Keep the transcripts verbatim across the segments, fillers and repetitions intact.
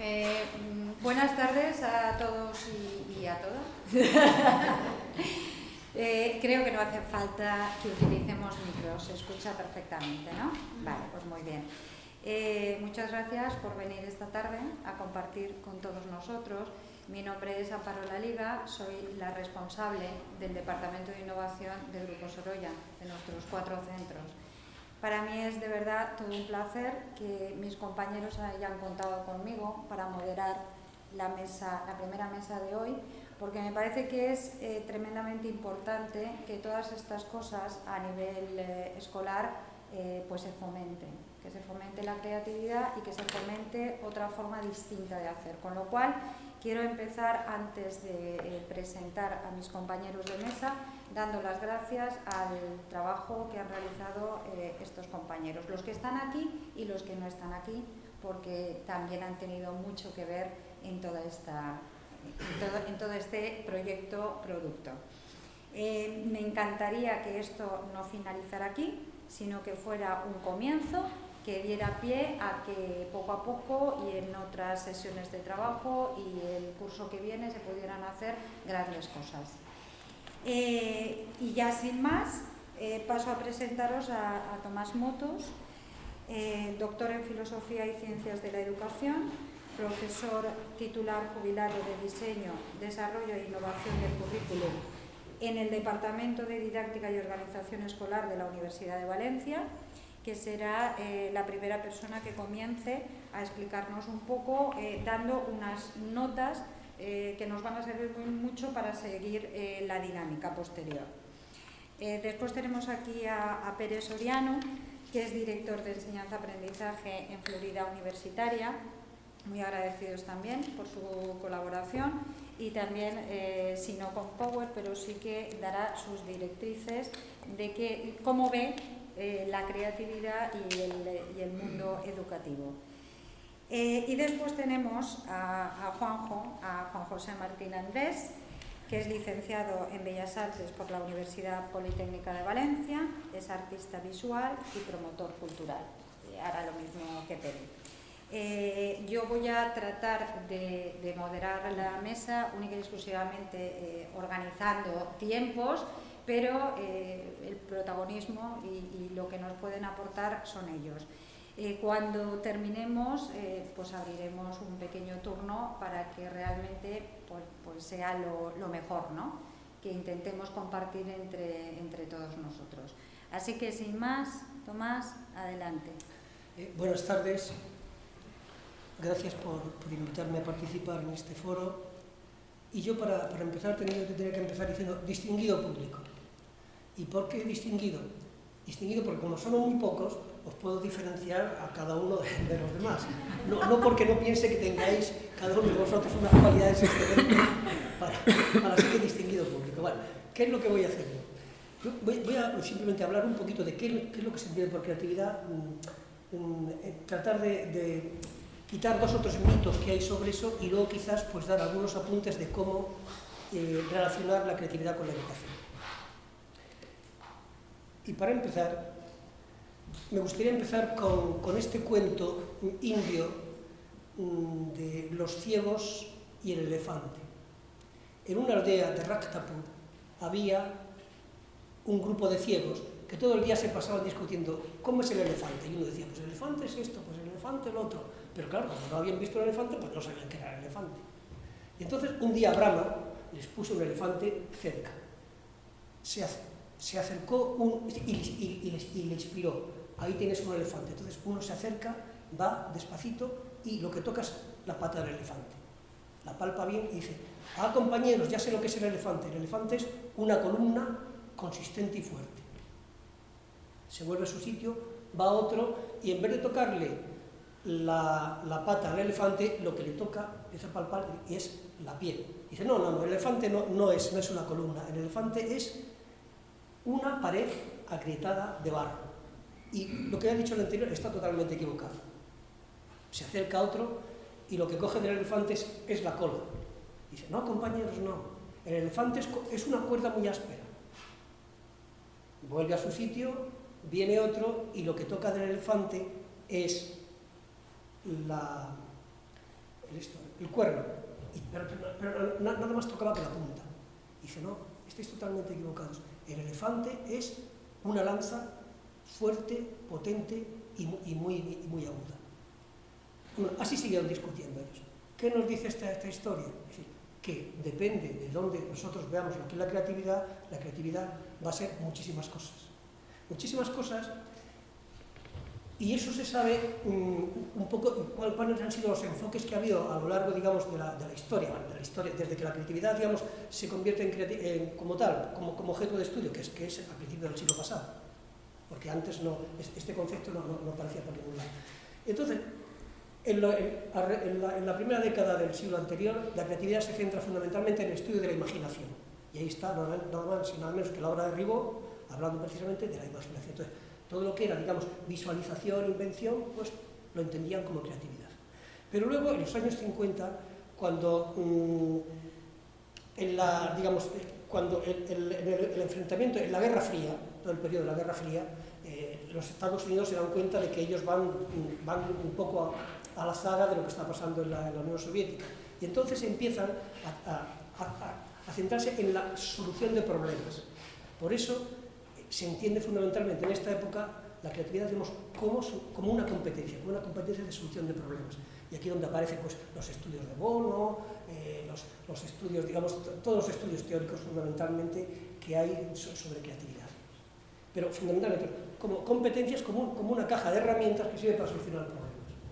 Eh, buenas tardes a todos y, y a todas. eh, creo que no hace falta que utilicemos micros, se escucha perfectamente, ¿no? Vale, pues muy bien. Eh, muchas gracias por venir esta tarde a compartir con todos nosotros. Mi nombre es Amparo Laliga, soy la responsable del Departamento de Innovación del Grupo Sorolla, de nuestros cuatro centros. Para mí es de verdad todo un placer que mis compañeros hayan contado conmigo para moderar la, mesa, la primera mesa de hoy, porque me parece que es eh, tremendamente importante que todas estas cosas a nivel eh, escolar eh, pues se fomenten, que se fomente la creatividad y que se fomente otra forma distinta de hacer. Con lo cual, quiero empezar, antes de eh, presentar a mis compañeros de mesa, dando las gracias al trabajo que han realizado eh, estos compañeros, los que están aquí y los que no están aquí, porque también han tenido mucho que ver en, toda esta, en, todo, en todo este proyecto producto. Eh, me encantaría que esto no finalizara aquí, sino que fuera un comienzo que diera pie a que poco a poco y en otras sesiones de trabajo y el curso que viene se pudieran hacer grandes cosas. Eh, y ya sin más, eh, paso a presentaros a, a Tomás Motos, eh, doctor en Filosofía y Ciencias de la Educación, profesor titular jubilado de Diseño, Desarrollo e Innovación del Currículum en el Departamento de Didáctica y Organización Escolar de la Universidad de Valencia, que será eh, la primera persona que comience a explicarnos un poco, eh, dando unas notas eh, que nos van a servir muy mucho para seguir eh, la dinámica posterior. Eh, después tenemos aquí a, a Pere Soriano, que es director de Enseñanza-Aprendizaje en Florida Universitaria, muy agradecidos también por su colaboración, y también, eh, si no con Power, pero sí que dará sus directrices de que, cómo ve eh, la creatividad y el, y el mundo educativo. Eh, y después tenemos a, a Juanjo, a Juan José Martín Andrés, que es licenciado en Bellas Artes por la Universidad Politécnica de Valencia, es artista visual y promotor cultural. Eh, hará lo mismo que Pere. Eh, yo voy a tratar de, de moderar la mesa única y exclusivamente eh, organizando tiempos, pero eh, el protagonismo y, y lo que nos pueden aportar son ellos. Eh, cuando terminemos, eh, pues abriremos un pequeño turno para que realmente pues, pues sea lo, lo mejor, ¿no? Que intentemos compartir entre, entre todos nosotros. Así que sin más, Tomás, adelante. Eh, buenas tardes. Gracias por, por invitarme a participar en este foro. Y yo, para, para empezar, tenía que, tenía que empezar diciendo distinguido público. ¿Y por qué distinguido? Distinguido porque, como son muy pocos, os puedo diferenciar a cada uno de, de los demás. No, no porque no piense que tengáis cada uno de vosotros unas cualidades excelentes para, para ser que distinguido público. Bueno, ¿qué es lo que voy a hacer yo? Yo voy, voy a simplemente hablar un poquito de qué, qué es lo que se entiende por creatividad, mm, mm, tratar de, de quitar dos o tres mitos que hay sobre eso y luego quizás pues dar algunos apuntes de cómo eh, relacionar la creatividad con la educación. Y para empezar, me gustaría empezar con, con este cuento indio um, de los ciegos y el elefante. En una aldea de Raktapur había un grupo de ciegos que todo el día se pasaban discutiendo cómo es el elefante. Y uno decía, pues el elefante es esto, pues el elefante el otro. Pero claro, como no habían visto el elefante, pues no sabían que era el elefante. Y entonces un día Brahma les puso un elefante cerca. Se, se acercó un, y, y, y, les, y le inspiró. Ahí tienes un elefante. Entonces uno se acerca, va despacito y lo que toca es la pata del elefante. La palpa bien y dice, ah, compañeros, ya sé lo que es el elefante. El elefante es una columna consistente y fuerte. Se vuelve a su sitio, va a otro y en vez de tocarle la, la pata al elefante, lo que le toca, empieza a palpar y es la piel. Dice, no, no, no, el elefante no, no, es, no es una columna, el elefante es una pared agrietada de barro. Y lo que ha dicho el anterior está totalmente equivocado. Se acerca a otro y lo que coge del elefante es, es la cola. Dice, no, compañeros, no. El elefante es, es una cuerda muy áspera. Vuelve a su sitio, viene otro y lo que toca del elefante es la, listo, el cuerno, y, pero, pero, pero nada más tocaba que la punta. Dice, no, estáis totalmente equivocados. El elefante es una lanza fuerte, potente y muy, y muy, y muy aguda. Bueno, así siguieron discutiendo ellos. ¿Qué nos dice esta, esta historia? Es decir, que depende de dónde nosotros veamos lo que es la creatividad, la creatividad va a ser muchísimas cosas. Muchísimas cosas, y eso se sabe um, un poco cuáles han sido los enfoques que ha habido a lo largo, digamos, de la, de la historia, de la historia, desde que la creatividad, digamos, se convierte en, en, como tal, como, como objeto de estudio, que es, que es a principios del siglo pasado, porque antes no, este concepto no, no, no aparecía por ningún lado. Entonces, En, lo, en, en, la, en la primera década del siglo anterior, la creatividad se centra fundamentalmente en el estudio de la imaginación. Y ahí está, nada, nada más y nada menos que la obra de Ribot, hablando precisamente de la imaginación. Entonces, todo lo que era, digamos, visualización, invención, pues lo entendían como creatividad. Pero luego, en los años cincuenta, cuando, mmm, en la, digamos, cuando el, el, el, el enfrentamiento, en la Guerra Fría, todo el periodo de la Guerra Fría, eh, los Estados Unidos se dan cuenta de que ellos van, van un poco a, a la zaga de lo que está pasando en la, en la Unión Soviética. Y entonces empiezan a, a, a, a centrarse en la solución de problemas. Por eso se entiende fundamentalmente en esta época la creatividad, digamos, como, como una competencia, como una competencia de solución de problemas. Y aquí donde aparecen pues, los estudios de Bono, eh, los, los estudios, digamos, todos los estudios teóricos fundamentalmente que hay sobre creatividad. Pero fundamentalmente como competencias, como, como una caja de herramientas que sirve para solucionar problemas.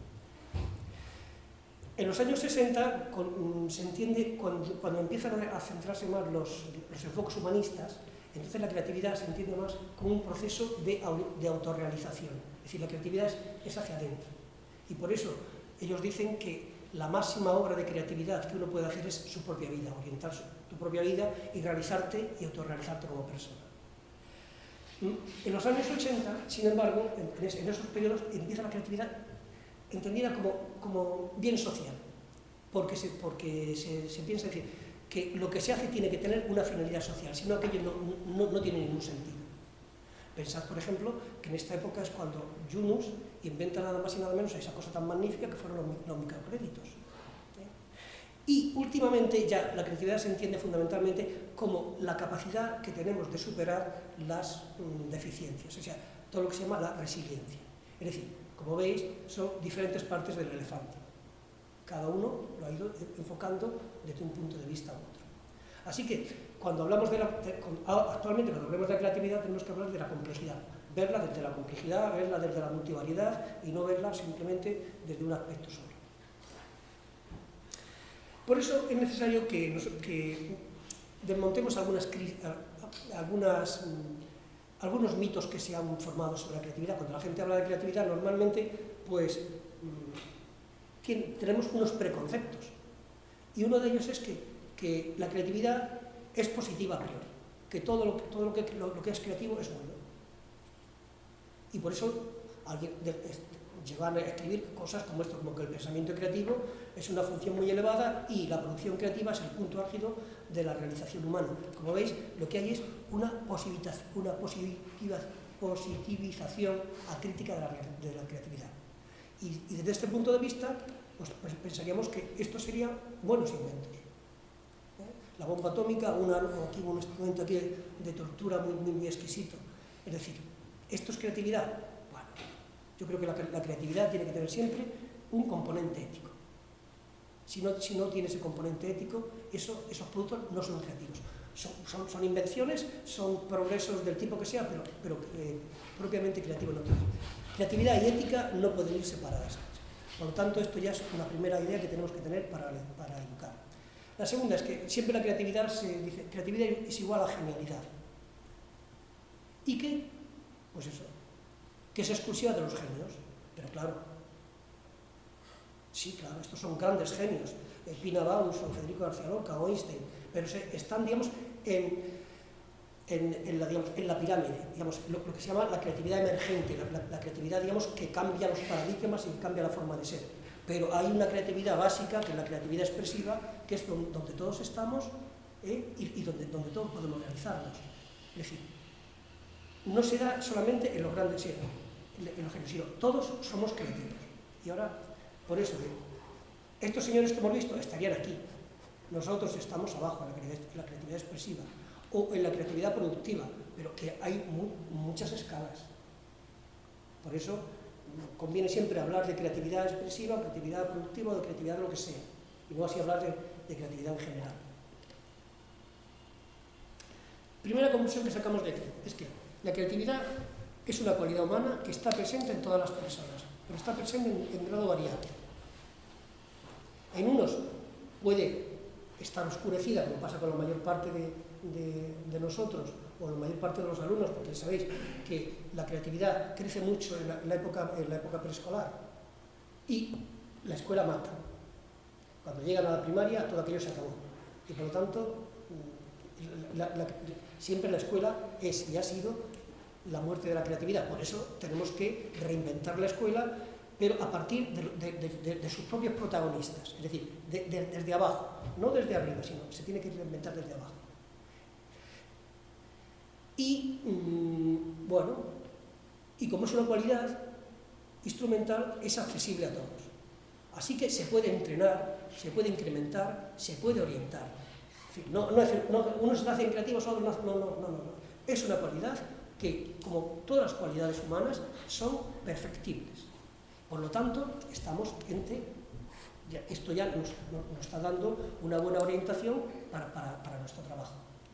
En los años sesenta con, se entiende, cuando, cuando empiezan a centrarse más los, los enfoques humanistas, entonces la creatividad se entiende más como un proceso de, de autorrealización. Es decir, la creatividad es, es hacia adentro. Y por eso ellos dicen que la máxima obra de creatividad que uno puede hacer es su propia vida, orientar su, tu propia vida y realizarte y autorrealizarte como persona. En los años ochenta, sin embargo, en, en esos periodos empieza la creatividad entendida como, como bien social, porque, se, porque se, se piensa decir que lo que se hace tiene que tener una finalidad social, si no aquello no, no, no tiene ningún sentido. Pensad, por ejemplo, que en esta época es cuando Yunus inventa nada más y nada menos esa cosa tan magnífica que fueron los, los microcréditos. ¿Eh? Y últimamente ya la creatividad se entiende fundamentalmente como la capacidad que tenemos de superar las mm, deficiencias, o sea, todo lo que se llama la resiliencia. Es decir, como veis, son diferentes partes del elefante. Cada uno lo ha ido enfocando desde un punto de vista u otro. Así que, cuando hablamos de la, de, actualmente cuando hablamos de la creatividad tenemos que hablar de la complejidad, verla desde la complejidad, verla desde la multivariedad y no verla simplemente desde un aspecto solo. Por eso es necesario que, nos, que desmontemos algunas, algunas, algunos mitos que se han formado sobre la creatividad. Cuando la gente habla de creatividad, normalmente pues, tenemos unos preconceptos. Y uno de ellos es que, que la creatividad es positiva a priori, que todo lo, todo lo, que, lo, lo que es creativo es bueno. Y por eso alguien de, de, llevan a escribir cosas como esto, como que el pensamiento creativo es una función muy elevada y la producción creativa es el punto álgido de la realización humana. Como veis, lo que hay es una, una positiva, positivización acrítica de la, de la creatividad. Y, y desde este punto de vista, pues, pues pensaríamos que estos serían buenos inventos. La bomba atómica, una, aquí un instrumento aquí de tortura muy, muy, muy exquisito. Es decir, ¿esto es creatividad? Bueno, yo creo que la, la creatividad tiene que tener siempre un componente ético. Si no, si no tiene ese componente ético, eso, esos productos no son creativos. Son, son, son invenciones, son progresos del tipo que sea, pero, pero eh, propiamente creativo no tiene. Creatividad y ética no pueden ir separadas. Por lo tanto, esto ya es una primera idea que tenemos que tener para, para educar. La segunda es que siempre la creatividad se dice, creatividad es igual a genialidad. ¿Y qué? Pues eso, que es exclusiva de los genios. Pero claro, sí, claro, estos son grandes genios, Pina Bausch o Federico García Lorca o Einstein, pero se, están, digamos, en, en, en, la, digamos, en la pirámide, digamos, lo, lo que se llama la creatividad emergente, la, la, la creatividad, digamos, que cambia los paradigmas y que cambia la forma de ser. Pero hay una creatividad básica, que es la creatividad expresiva, que es donde, donde todos estamos ¿eh? y, y donde, donde todos podemos realizarnos. Es decir, no se da solamente en los grandes, en los genios, sino todos somos creativos. Y ahora, por eso, Estos señores que hemos visto estarían aquí. Nosotros estamos abajo en la creatividad, en la creatividad expresiva o en la creatividad productiva, pero que hay mu muchas escalas. Por eso conviene siempre hablar de creatividad expresiva, creatividad productiva o de creatividad de lo que sea, y no así hablar de, de creatividad en general. Primera conclusión que sacamos de aquí es que la creatividad es una cualidad humana que está presente en todas las personas, pero está presente en, en grado variable. En unos puede estar oscurecida, como pasa con la mayor parte de, de, de nosotros, o la mayor parte de los alumnos, porque sabéis que la creatividad crece mucho en la, en la, época, en la época preescolar, y la escuela mata. Cuando llegan a la primaria, todo aquello se acabó. Y por lo tanto, la, la, siempre la escuela es y ha sido la muerte de la creatividad. Por eso tenemos que reinventar la escuela, pero a partir de, de, de, de sus propios protagonistas, es decir, de, de, desde abajo, no desde arriba, sino se tiene que reinventar desde abajo. Y, mmm, bueno, y como es una cualidad instrumental, es accesible a todos. Así que se puede entrenar, se puede incrementar, se puede orientar. En fin, no, no, no, unos nacen creativos, otros no, no, no, no, no. Es una cualidad que, como todas las cualidades humanas, son perfectibles. Por lo tanto, estamos ante, ya, esto ya nos, nos está dando una buena orientación para, para, para nuestro trabajo.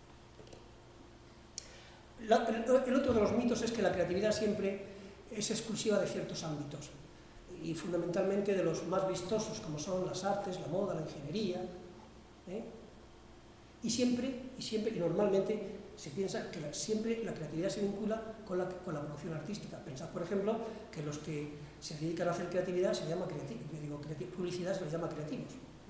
La, el, el otro de los mitos es que la creatividad siempre es exclusiva de ciertos ámbitos, y fundamentalmente de los más vistosos, como son las artes, la moda, la ingeniería, ¿eh? y siempre, y siempre, y normalmente se piensa que la, siempre la creatividad se vincula con la, con la producción artística. Pensad, por ejemplo, que los que se dedican a hacer creatividad se llama creativos, digo, creativ publicidad se les llama creativos.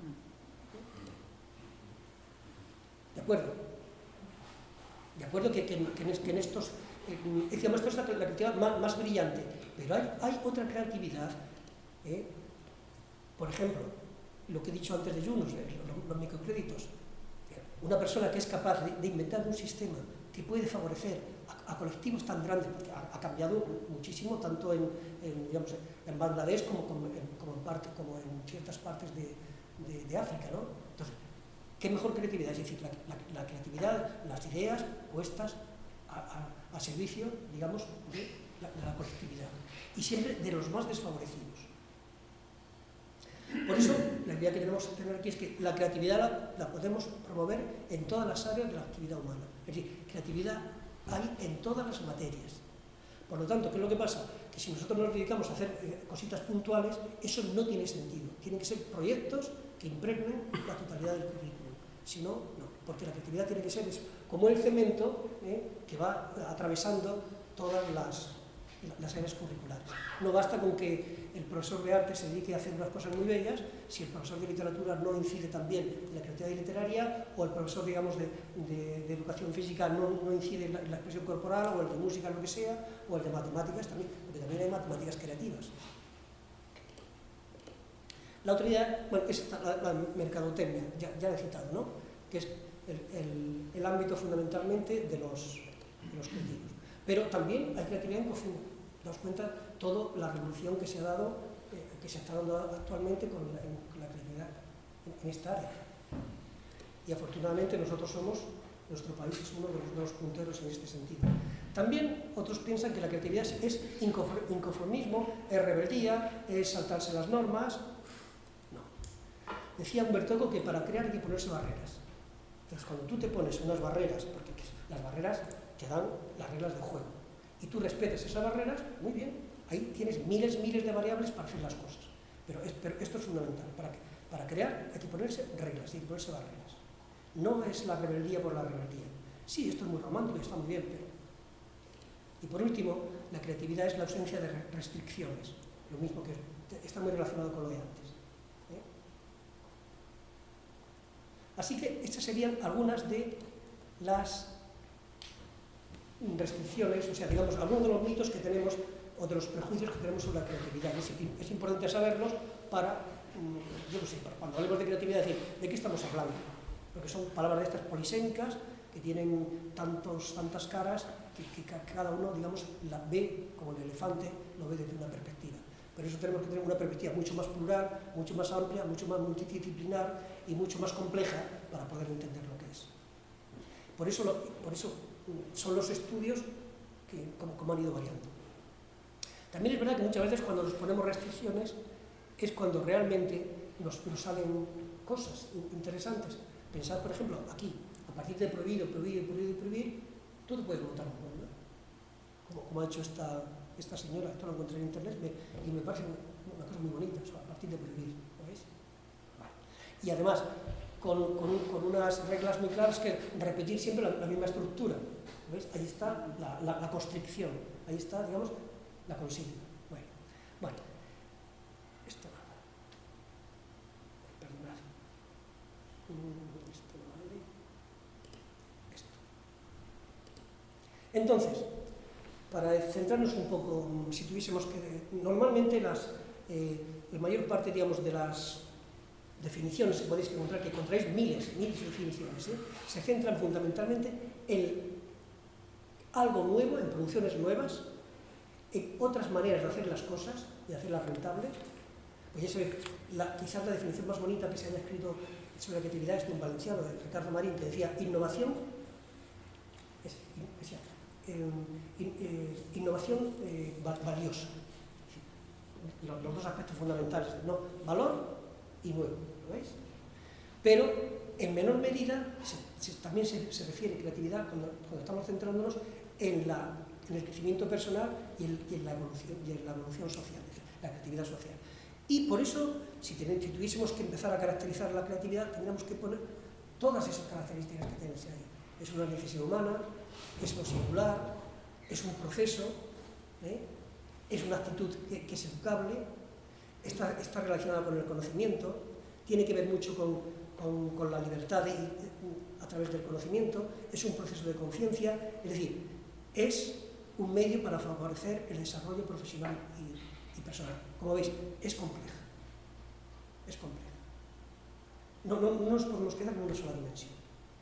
¿De acuerdo? De acuerdo que, que, que, en, que en estos, eh, decíamos, esto es la, la creatividad más, más brillante, pero hay, hay otra creatividad, ¿eh? Por ejemplo, lo que he dicho antes de Yunus, los, los microcréditos. Una persona que es capaz de, de inventar un sistema que puede favorecer a, a colectivos tan grandes, porque ha, ha cambiado muchísimo, tanto en, en, digamos, en Bangladesh como, como, en, como, en parte, como en ciertas partes de, de, de África, ¿no? Entonces, ¿qué mejor creatividad? Es decir, la, la, la creatividad, las ideas puestas a, a, a servicio, digamos, de la, de la colectividad. Y siempre de los más desfavorecidos. Por eso, la idea que tenemos que tener aquí es que la creatividad la, la podemos promover en todas las áreas de la actividad humana. Es decir, creatividad hay en todas las materias. Por lo tanto, ¿qué es lo que pasa? Que si nosotros nos dedicamos a hacer eh, cositas puntuales, eso no tiene sentido. Tienen que ser proyectos que impregnen la totalidad del currículum. Si no, no. Porque la creatividad tiene que ser eso, como el cemento eh, que va atravesando todas las, las áreas curriculares. No basta con que el profesor de arte se dedique a hacer unas cosas muy bellas, si el profesor de literatura no incide también en la creatividad literaria, o el profesor, digamos, de, de, de educación física no, no incide en la, en la expresión corporal, o el de música, lo que sea, o el de matemáticas también, porque también hay matemáticas creativas. La otra idea, bueno, es la, la mercadotecnia, ya, ya la he citado, ¿no? Que es el, el, el ámbito fundamentalmente de los, de los creativos. Pero también hay creatividad en cocina. Daos cuenta toda la revolución que se ha dado, eh, que se está dando actualmente con la, en, con la creatividad en, en esta área. Y afortunadamente nosotros somos, nuestro país es uno de los dos punteros en este sentido. También otros piensan que la creatividad es inconformismo, es rebeldía, es saltarse las normas. No. Decía Humberto Eco que para crear hay que ponerse barreras. Entonces, cuando tú te pones unas barreras, porque las barreras te dan las reglas del juego, y tú respetes esas barreras, muy bien, ahí tienes miles, miles de variables para hacer las cosas. Pero, es, pero esto es fundamental. Para, para crear hay que ponerse reglas, hay que ponerse barreras. No es la rebeldía por la rebeldía. Sí, esto es muy romántico y está muy bien, pero... Y por último, la creatividad es la ausencia de restricciones. Lo mismo que está muy relacionado con lo de antes. ¿eh? Así que estas serían algunas de las restricciones, o sea, digamos, algunos de los mitos que tenemos o de los prejuicios que tenemos sobre la creatividad. Es, es importante saberlos para, yo no sé, para cuando hablemos de creatividad, decir, ¿de qué estamos hablando? Porque son palabras de estas polisémicas que tienen tantos, tantas caras que, que cada uno, digamos, la ve como el elefante, lo ve desde una perspectiva. Por eso tenemos que tener una perspectiva mucho más plural, mucho más amplia, mucho más multidisciplinar y mucho más compleja para poder entender lo que es. Por eso, lo, por eso son los estudios que como, como han ido variando. También es verdad que muchas veces cuando nos ponemos restricciones es cuando realmente nos, nos salen cosas interesantes. Pensad, por ejemplo, aquí, a partir de prohibido, prohibido, prohibido, prohibir, tú te puedes montar un pueblo, ¿no? Como, como ha hecho esta, esta señora, esto lo encontré en internet me, y me parece una cosa muy bonita, o sea, a partir de prohibir, ¿lo veis? Vale. Y además, con, con, con unas reglas muy claras que repetir siempre la, la misma estructura, ¿lo veis? Ahí está la, la, la constricción, ahí está, digamos, la consigna. Bueno, bueno, esto nada. Perdonad. Esto no vale. Esto. Entonces, para centrarnos un poco, si tuviésemos que... Normalmente las, eh, la mayor parte, digamos, de las definiciones que podéis encontrar, que encontráis miles, miles de definiciones, ¿eh? se centran fundamentalmente en algo nuevo, en producciones nuevas, en otras maneras de hacer las cosas, de hacerlas rentables. Pues ya se ve, la, quizás la definición más bonita que se haya escrito sobre la creatividad es de un valenciano, de Ricardo Marín, que decía innovación, es, es, eh, in, eh, innovación eh, valiosa. Los, los dos aspectos fundamentales, ¿no? Valor y nuevo, ¿lo veis? Pero en menor medida se, se, también se, se refiere creatividad cuando, cuando estamos centrándonos en, la, en el crecimiento personal y, el, y, en la evolución, y en la evolución social, la creatividad social. Y por eso, si, tenemos, si tuviésemos que empezar a caracterizar la creatividad, tendríamos que poner todas esas características que tenéis ahí. Es una necesidad humana, es lo singular, es un proceso, ¿eh? Es una actitud que, que es educable, está, está relacionada con el conocimiento, tiene que ver mucho con, con, con la libertad de, a través del conocimiento, es un proceso de conciencia, es decir, es un medio para favorecer el desarrollo profesional y, y personal. Como veis, es compleja, es compleja. No, no, no nos podemos quedar en una sola dimensión.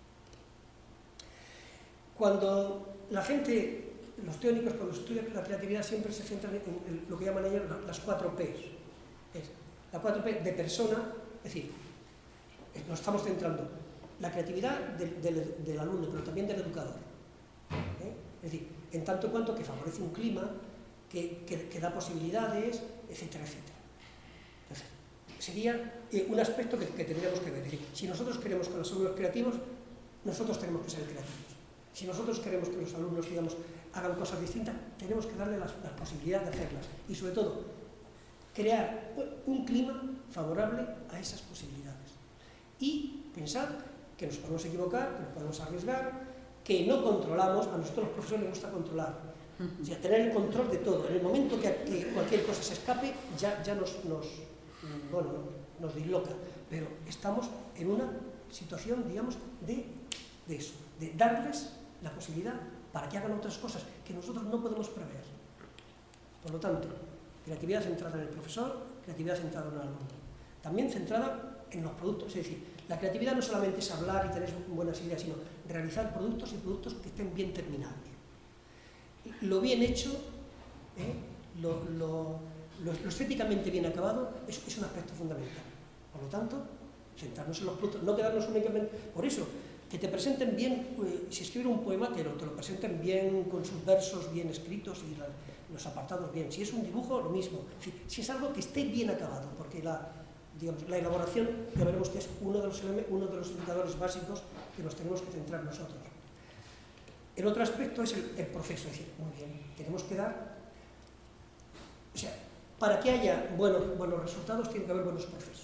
Cuando la gente... Los teóricos, cuando estudian la creatividad, siempre se centran en, en lo que llaman ellos las cuatro P's. Es la cuatro P de persona, es decir, nos estamos centrando la creatividad del, del, del alumno, pero también del educador. ¿Eh? Es decir, en tanto cuanto que favorece un clima, que, que, que da posibilidades, etcétera, etcétera. Entonces, sería eh, un aspecto que, que tendríamos que ver. Es decir, si nosotros queremos que los alumnos creativos, nosotros tenemos que ser creativos. Si nosotros queremos que los alumnos, digamos, hagan cosas distintas, tenemos que darle las, las posibilidades de hacerlas. Y sobre todo, crear un clima favorable a esas posibilidades. Y pensar que nos podemos equivocar, que nos podemos arriesgar, que no controlamos, a nosotros los profesores les gusta controlar. O sea, tener el control de todo. En el momento que, que cualquier cosa se escape, ya, ya nos, nos, bueno, nos disloca. Pero estamos en una situación, digamos, de, de eso, de darles la posibilidad para que hagan otras cosas que nosotros no podemos prever. Por lo tanto, creatividad centrada en el profesor, creatividad centrada en el alumno. También centrada en los productos, es decir, la creatividad no solamente es hablar y tener buenas ideas, sino realizar productos y productos que estén bien terminados. Lo bien hecho, ¿eh? lo, lo, lo, lo estéticamente bien acabado, es, es un aspecto fundamental. Por lo tanto, centrarnos en los productos, no quedarnos únicamente... Por eso, que te presenten bien, eh, si escriben un poema, que lo, te lo presenten bien, con sus versos bien escritos y la, los apartados bien. Si es un dibujo, lo mismo. Si, si es algo que esté bien acabado, porque la, digamos, la elaboración, ya veremos que es uno de, los, uno de los indicadores básicos que nos tenemos que centrar nosotros. El otro aspecto es el, el proceso, es decir, muy bien, tenemos que dar... O sea, para que haya buenos, buenos resultados, tiene que haber buenos procesos.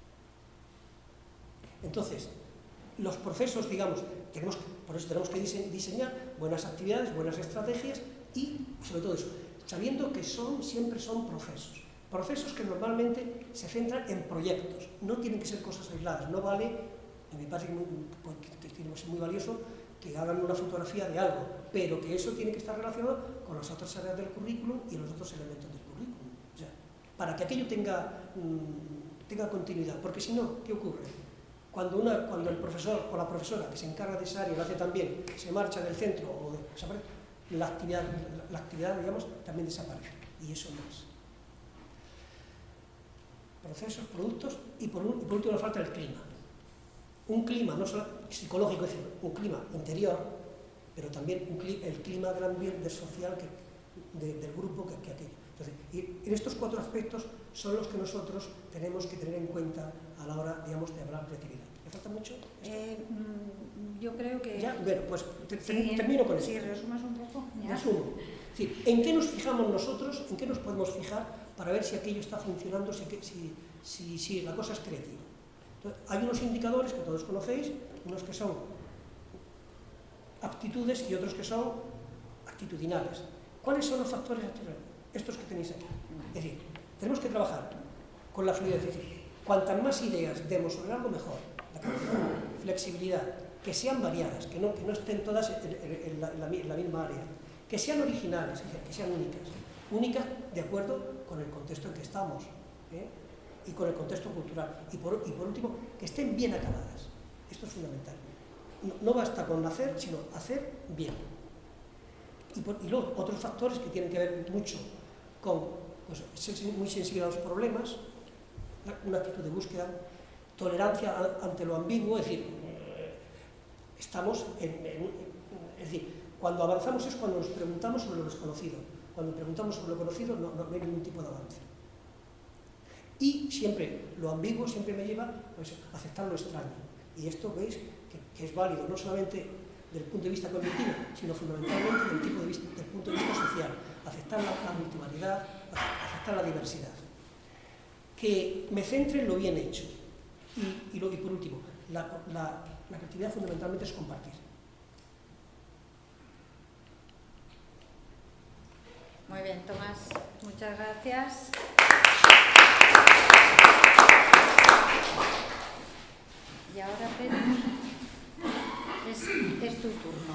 Entonces, los procesos, digamos, tenemos, por eso tenemos que diseñar buenas actividades, buenas estrategias y, sobre todo eso, sabiendo que son, siempre son procesos. Procesos que normalmente se centran en proyectos, no tienen que ser cosas aisladas. No vale, y me parece que, muy, que tiene que ser muy valioso, que hagan una fotografía de algo, pero que eso tiene que estar relacionado con las otras áreas del currículum y los otros elementos del currículum. O sea, para que aquello tenga, mmm, tenga continuidad, porque si no, ¿qué ocurre? Cuando, una, cuando el profesor o la profesora que se encarga de esa área lo hace también, se marcha del centro o de, la actividad, la, la actividad, digamos, también desaparece. Y eso no es. procesos, productos, y por, un, y por último nos falta el clima. Un clima no solo psicológico, es decir, un clima interior, pero también un clima, el clima del ambiente social que, de, del grupo que, que aquello. Entonces, y en estos cuatro aspectos son los que nosotros tenemos que tener en cuenta a la hora, digamos, de hablar creatividad. ¿Me falta mucho? Eh, yo creo que... Ya, bueno, pues te, sí, termino con esto. Si resumas un poco. Ya. Resumo. Es decir, ¿en qué nos fijamos nosotros? ¿En qué nos podemos fijar para ver si aquello está funcionando, si, si, si, si la cosa es creativa? Entonces, hay unos indicadores que todos conocéis, unos que son aptitudes y otros que son actitudinales. ¿Cuáles son los factores actitudinales? Estos que tenéis aquí. Es decir, tenemos que trabajar con la fluidez. Es decir, cuantas más ideas demos sobre algo, mejor. La cantidad, flexibilidad, que sean variadas, que no, que no estén todas en, en, en, la, en, la, en la misma área, que sean originales, es decir, que sean únicas. Únicas de acuerdo con el contexto en que estamos, ¿eh? Y con el contexto cultural. Y por, y por último, que estén bien acabadas. Esto es fundamental. No, no basta con hacer, sino hacer bien. Y, por, y luego otros factores que tienen que ver mucho con pues, ser muy sensible a los problemas, una actitud de búsqueda, tolerancia ante lo ambiguo, es decir, estamos en, en, es decir, cuando avanzamos es cuando nos preguntamos sobre lo desconocido. Cuando preguntamos sobre lo conocido no, no, no hay ningún tipo de avance. Y siempre, lo ambiguo siempre me lleva pues, a aceptar lo extraño. Y esto veis que, que es válido, no solamente del punto de vista cognitivo, sino fundamentalmente del, tipo de vista, del punto de vista social. Aceptar la, la multivalidad, aceptar la diversidad. Que me centre en lo bien hecho. Y, y, lo, y por último, la, la, la creatividad fundamentalmente es compartir. Muy bien, Tomás, muchas gracias. Y ahora, Pedro, es, es tu turno.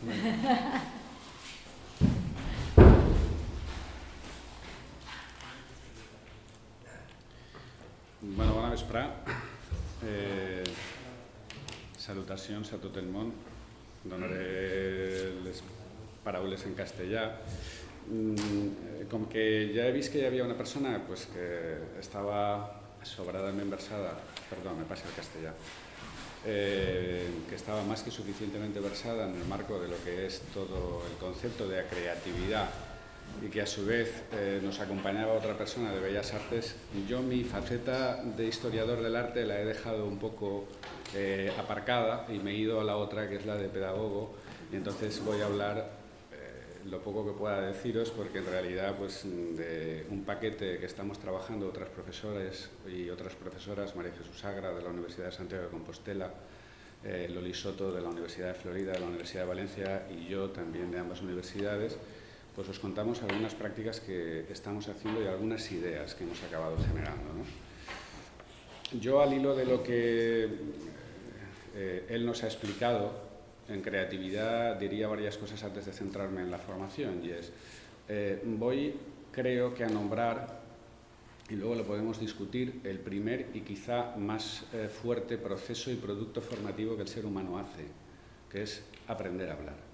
Bueno, bona vesprà. Eh, salutacions a tot el món. Donaré les paraules en castellà. Com que ja he vist que hi havia una persona pues, que estava sobradament versada, perdó, me pasa el castellà, eh, que estaba más que suficientemente versada en el marco de lo que es todo el concepto de la creatividad y que a su vez eh, nos acompañaba otra persona de Bellas Artes, yo mi faceta de historiador del arte la he dejado un poco eh, aparcada y me he ido a la otra, que es la de pedagogo, y entonces voy a hablar lo poco que pueda deciros, porque en realidad pues, de un paquete que estamos trabajando otras profesores y otras profesoras, María Jesús Agra de la Universidad de Santiago de Compostela, eh, Loli Soto de la Universidad de Florida, de la Universidad de Valencia y yo también de ambas universidades, pues os contamos algunas prácticas que estamos haciendo y algunas ideas que hemos acabado generando, ¿no? Yo, al hilo de lo que eh, él nos ha explicado, en creatividad diría varias cosas antes de centrarme en la formación, y es, eh, voy creo que a nombrar, y luego lo podemos discutir, el primer y quizá más eh, fuerte proceso y producto formativo que el ser humano hace, que es aprender a hablar.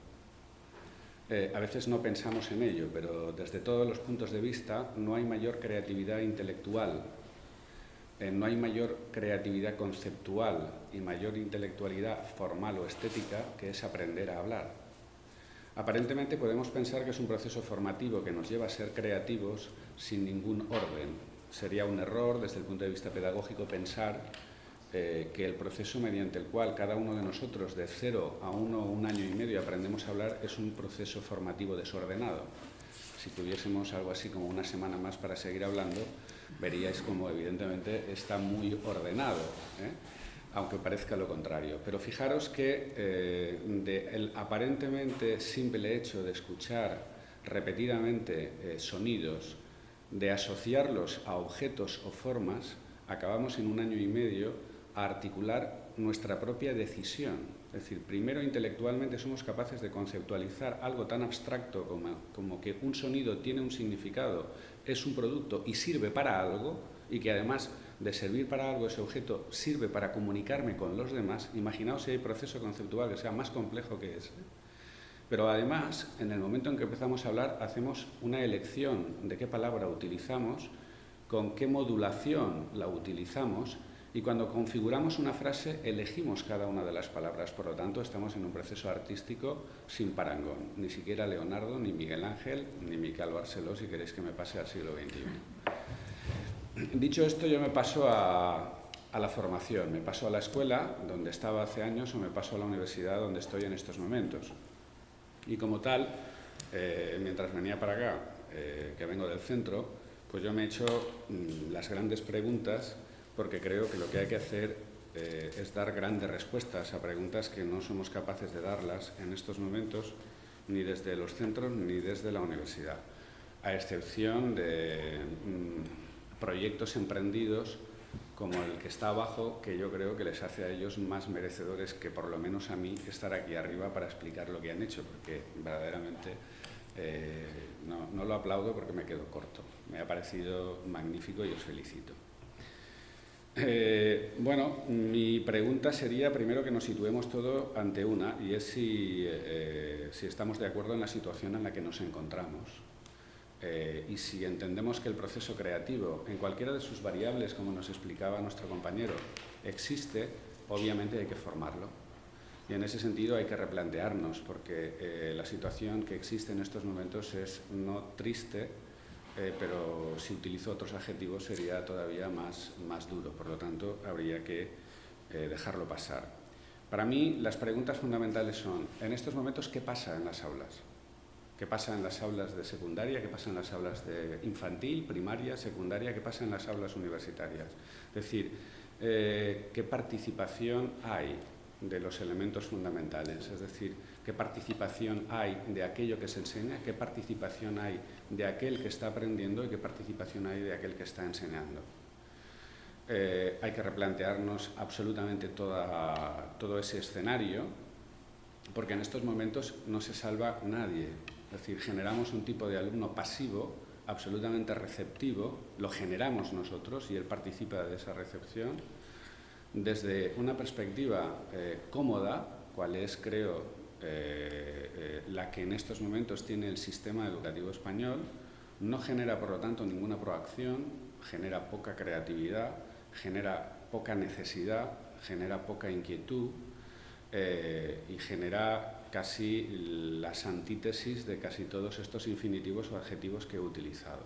Eh, a veces no pensamos en ello, pero desde todos los puntos de vista no hay mayor creatividad intelectual, Eh, no hay mayor creatividad conceptual y mayor intelectualidad formal o estética que es aprender a hablar. Aparentemente podemos pensar que es un proceso formativo que nos lleva a ser creativos sin ningún orden. Sería un error desde el punto de vista pedagógico pensar eh, que el proceso mediante el cual cada uno de nosotros de cero a uno o un año y medio aprendemos a hablar es un proceso formativo desordenado. Si tuviésemos algo así como una semana más para seguir hablando, veríais como evidentemente está muy ordenado, ¿eh? Aunque parezca lo contrario. Pero fijaros que eh, del aparentemente simple hecho de escuchar repetidamente eh, sonidos, de asociarlos a objetos o formas, acabamos en un año y medio a articular nuestra propia decisión. Es decir, primero intelectualmente somos capaces de conceptualizar algo tan abstracto como, como que un sonido tiene un significado, es un producto y sirve para algo, y que además de servir para algo ese objeto sirve para comunicarme con los demás. Imaginaos si hay proceso conceptual que sea más complejo que ese. Pero además, en el momento en que empezamos a hablar, hacemos una elección de qué palabra utilizamos con qué modulación la utilizamos, y cuando configuramos una frase elegimos cada una de las palabras. Por lo tanto, estamos en un proceso artístico sin parangón. Ni siquiera Leonardo, ni Miguel Ángel, ni Miquel Barceló, si queréis que me pase al siglo veintiuno. Dicho esto, yo me paso a, a la formación, me paso a la escuela, donde estaba hace años, o me paso a la universidad, donde estoy en estos momentos. Y como tal, eh, mientras venía para acá, eh, que vengo del centro, pues yo me he hecho mmm, las grandes preguntas, porque creo que lo que hay que hacer eh, es dar grandes respuestas a preguntas que no somos capaces de darlas en estos momentos, ni desde los centros ni desde la universidad, a excepción de mmm, proyectos emprendidos como el que está abajo, que yo creo que les hace a ellos más merecedores que por lo menos a mí estar aquí arriba para explicar lo que han hecho, porque verdaderamente eh, no, no lo aplaudo porque me quedo corto. Me ha parecido magnífico y os felicito. Eh, bueno, mi pregunta sería primero que nos situemos todo ante una, y es si, eh, si estamos de acuerdo en la situación en la que nos encontramos eh, y si entendemos que el proceso creativo, en cualquiera de sus variables, como nos explicaba nuestro compañero, existe. Obviamente hay que formarlo, y en ese sentido hay que replantearnos, porque eh, la situación que existe en estos momentos es no triste, Eh, pero si utilizo otros adjetivos sería todavía más, más duro, por lo tanto habría que eh, dejarlo pasar. Para mí las preguntas fundamentales son, en estos momentos, ¿qué pasa en las aulas? ¿Qué pasa en las aulas de secundaria? ¿Qué pasa en las aulas de infantil, primaria, secundaria? ¿Qué pasa en las aulas universitarias? Es decir, eh, ¿qué participación hay de los elementos fundamentales? Es decir, ¿qué participación hay de aquello que se enseña? ¿Qué participación hay de aquel que está aprendiendo? ¿Y qué participación hay de aquel que está enseñando? Eh, hay que replantearnos absolutamente toda, todo ese escenario, porque en estos momentos no se salva nadie. Es decir, generamos un tipo de alumno pasivo, absolutamente receptivo, lo generamos nosotros y él participa de esa recepción, desde una perspectiva eh, cómoda, cual es, creo, Eh, eh, la que en estos momentos tiene el sistema educativo español. No genera, por lo tanto, ninguna proacción, genera poca creatividad, genera poca necesidad, genera poca inquietud eh, y genera casi las antítesis de casi todos estos infinitivos o adjetivos que he utilizado.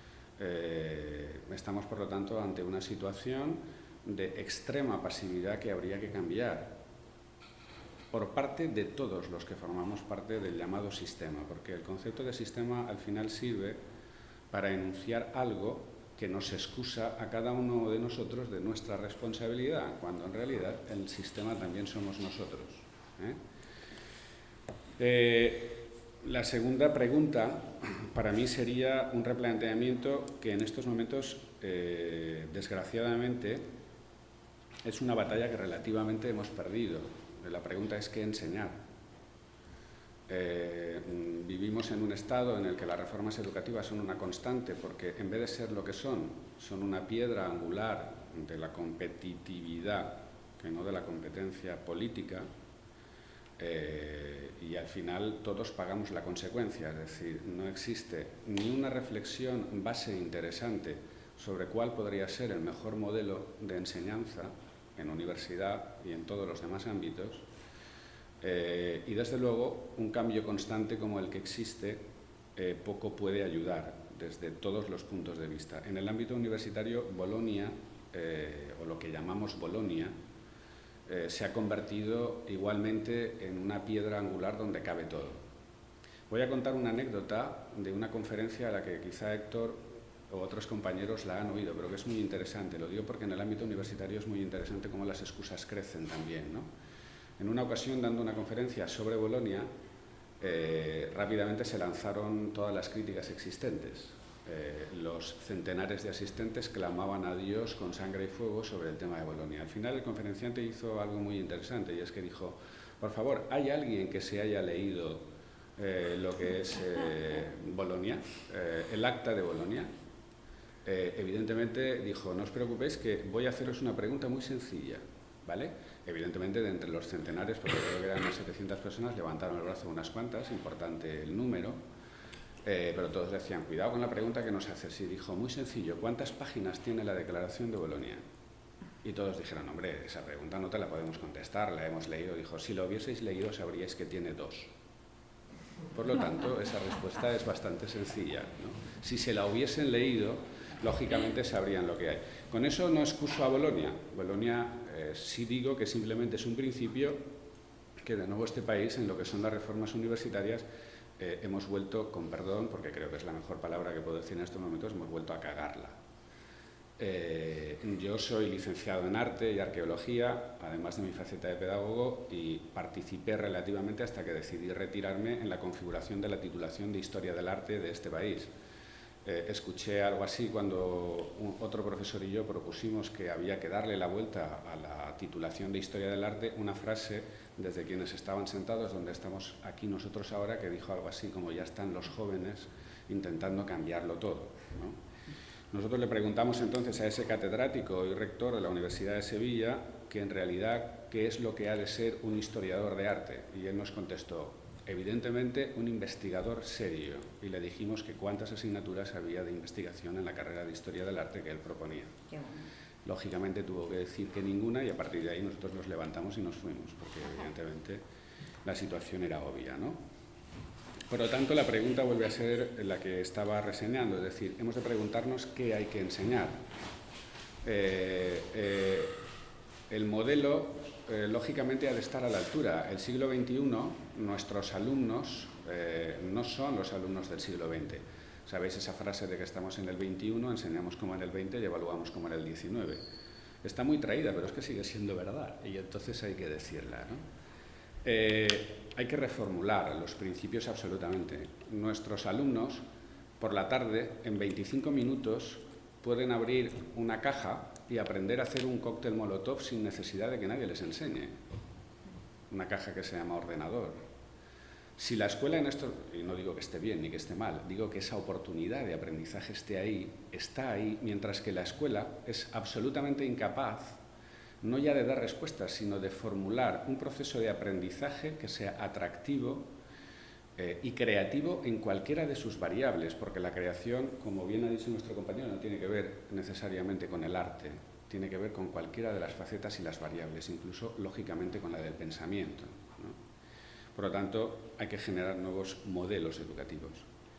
Eh, estamos, por lo tanto, ante una situación de extrema pasividad que habría que cambiar por parte de todos los que formamos parte del llamado sistema, porque el concepto de sistema al final sirve para enunciar algo que nos excusa a cada uno de nosotros de nuestra responsabilidad, cuando en realidad el sistema también somos nosotros. ¿eh? Eh, la segunda pregunta para mí sería un replanteamiento que en estos momentos, eh, desgraciadamente, es una batalla que relativamente hemos perdido. La pregunta es ¿qué enseñar? Eh, vivimos en un estado en el que las reformas educativas son una constante, porque en vez de ser lo que son, son una piedra angular de la competitividad, que no de la competencia política, eh, y al final todos pagamos la consecuencia. Es decir, no existe ni una reflexión base interesante sobre cuál podría ser el mejor modelo de enseñanza en universidad y en todos los demás ámbitos, eh, y desde luego un cambio constante como el que existe eh, poco puede ayudar desde todos los puntos de vista. En el ámbito universitario, Bolonia, eh, o lo que llamamos Bolonia, eh, se ha convertido igualmente en una piedra angular donde cabe todo. Voy a contar una anécdota de una conferencia a la que quizá Héctor o otros compañeros la han oído, pero que es muy interesante. Lo digo porque en el ámbito universitario es muy interesante cómo las excusas crecen también, ¿no? En una ocasión, dando una conferencia sobre Bolonia, eh, rápidamente se lanzaron todas las críticas existentes. Eh, los centenares de asistentes clamaban a Dios con sangre y fuego sobre el tema de Bolonia. Al final el conferenciante hizo algo muy interesante, y es que dijo, por favor, ¿hay alguien que se haya leído eh, lo que es eh, Bolonia, eh, el acta de Bolonia? Eh, evidentemente dijo, no os preocupéis que voy a haceros una pregunta muy sencilla, ¿vale? Evidentemente de entre los centenares, porque creo que eran unas setecientas personas, levantaron el brazo unas cuantas, importante el número. Eh, pero todos decían, cuidado con la pregunta que nos haces. Y dijo, muy sencillo, ¿cuántas páginas tiene la Declaración de Bolonia? Y todos dijeron, hombre, esa pregunta no te la podemos contestar, la hemos leído. Dijo, si lo hubieseis leído sabríais que tiene dos. Por lo tanto, esa respuesta es bastante sencilla, ¿no? Si se la hubiesen leído, lógicamente sabrían lo que hay. Con eso no excuso a Bolonia. Bolonia eh, sí digo que simplemente es un principio que de nuevo este país, en lo que son las reformas universitarias, eh, hemos vuelto, con perdón, porque creo que es la mejor palabra que puedo decir en estos momentos, hemos vuelto a cagarla. Eh, yo soy licenciado en Arte y Arqueología, además de mi faceta de pedagogo, y participé relativamente hasta que decidí retirarme en la configuración de la titulación de Historia del Arte de este país. Eh, escuché algo así cuando un, otro profesor y yo propusimos que había que darle la vuelta a la titulación de Historia del Arte, una frase desde quienes estaban sentados, donde estamos aquí nosotros ahora, que dijo algo así como ya están los jóvenes intentando cambiarlo todo, ¿no? Nosotros le preguntamos entonces a ese catedrático y rector de la Universidad de Sevilla que en realidad qué es lo que ha de ser un historiador de arte, y él nos contestó, evidentemente un investigador serio, y le dijimos que cuántas asignaturas había de investigación en la carrera de Historia del Arte que él proponía. Qué bueno. Lógicamente tuvo que decir que ninguna, y a partir de ahí nosotros nos levantamos y nos fuimos, porque evidentemente la situación era obvia, ¿no? Por lo tanto, la pregunta vuelve a ser la que estaba reseñando, es decir, hemos de preguntarnos qué hay que enseñar. Eh, eh, el modelo, eh, lógicamente, ha de estar a la altura. El siglo veintiuno, nuestros alumnos eh, no son los alumnos del siglo veinte. ¿Sabéis esa frase de que estamos en el veintiuno, enseñamos como en el veinte y evaluamos como en el diecinueve? Está muy traída, pero es que sigue siendo verdad, y entonces hay que decirla, ¿no? Eh, hay que reformular los principios absolutamente. Nuestros alumnos, por la tarde, en veinticinco minutos, pueden abrir una caja y aprender a hacer un cóctel molotov sin necesidad de que nadie les enseñe. Una caja que se llama ordenador. Si la escuela en esto, y no digo que esté bien ni que esté mal, digo que esa oportunidad de aprendizaje esté ahí, está ahí, mientras que la escuela es absolutamente incapaz no ya de dar respuestas, sino de formular un proceso de aprendizaje que sea atractivo eh, y creativo en cualquiera de sus variables, porque la creación, como bien ha dicho nuestro compañero, no tiene que ver necesariamente con el arte, tiene que ver con cualquiera de las facetas y las variables, incluso, lógicamente, con la del pensamiento, ¿no? Por lo tanto, hay que generar nuevos modelos educativos.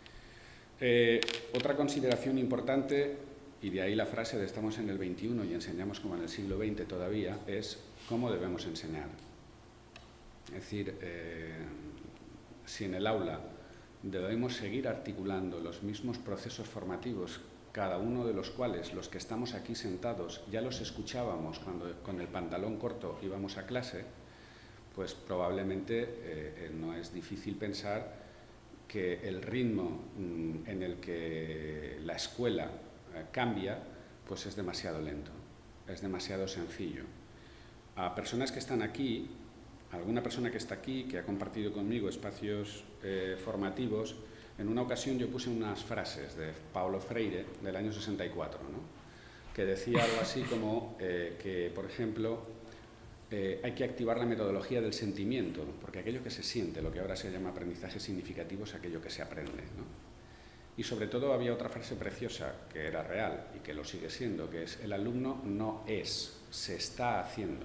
Eh, otra consideración importante, y de ahí la frase de estamos en el veintiuno y enseñamos como en el siglo veinte todavía, es cómo debemos enseñar. Es decir, eh, si en el aula debemos seguir articulando los mismos procesos formativos, cada uno de los cuales los que estamos aquí sentados ya los escuchábamos cuando con el pantalón corto íbamos a clase, pues probablemente eh, no es difícil pensar que el ritmo mm, en el que la escuela cambia, pues es demasiado lento, es demasiado sencillo. A personas que están aquí, alguna persona que está aquí, que ha compartido conmigo espacios eh, formativos, en una ocasión yo puse unas frases de Paulo Freire del año sesenta y cuatro, ¿no? Que decía algo así como eh, que, por ejemplo, eh, hay que activar la metodología del sentimiento, porque aquello que se siente, lo que ahora se llama aprendizaje significativo, es aquello que se aprende, ¿no? Y sobre todo había otra frase preciosa que era real y que lo sigue siendo, que es el alumno no es, se está haciendo.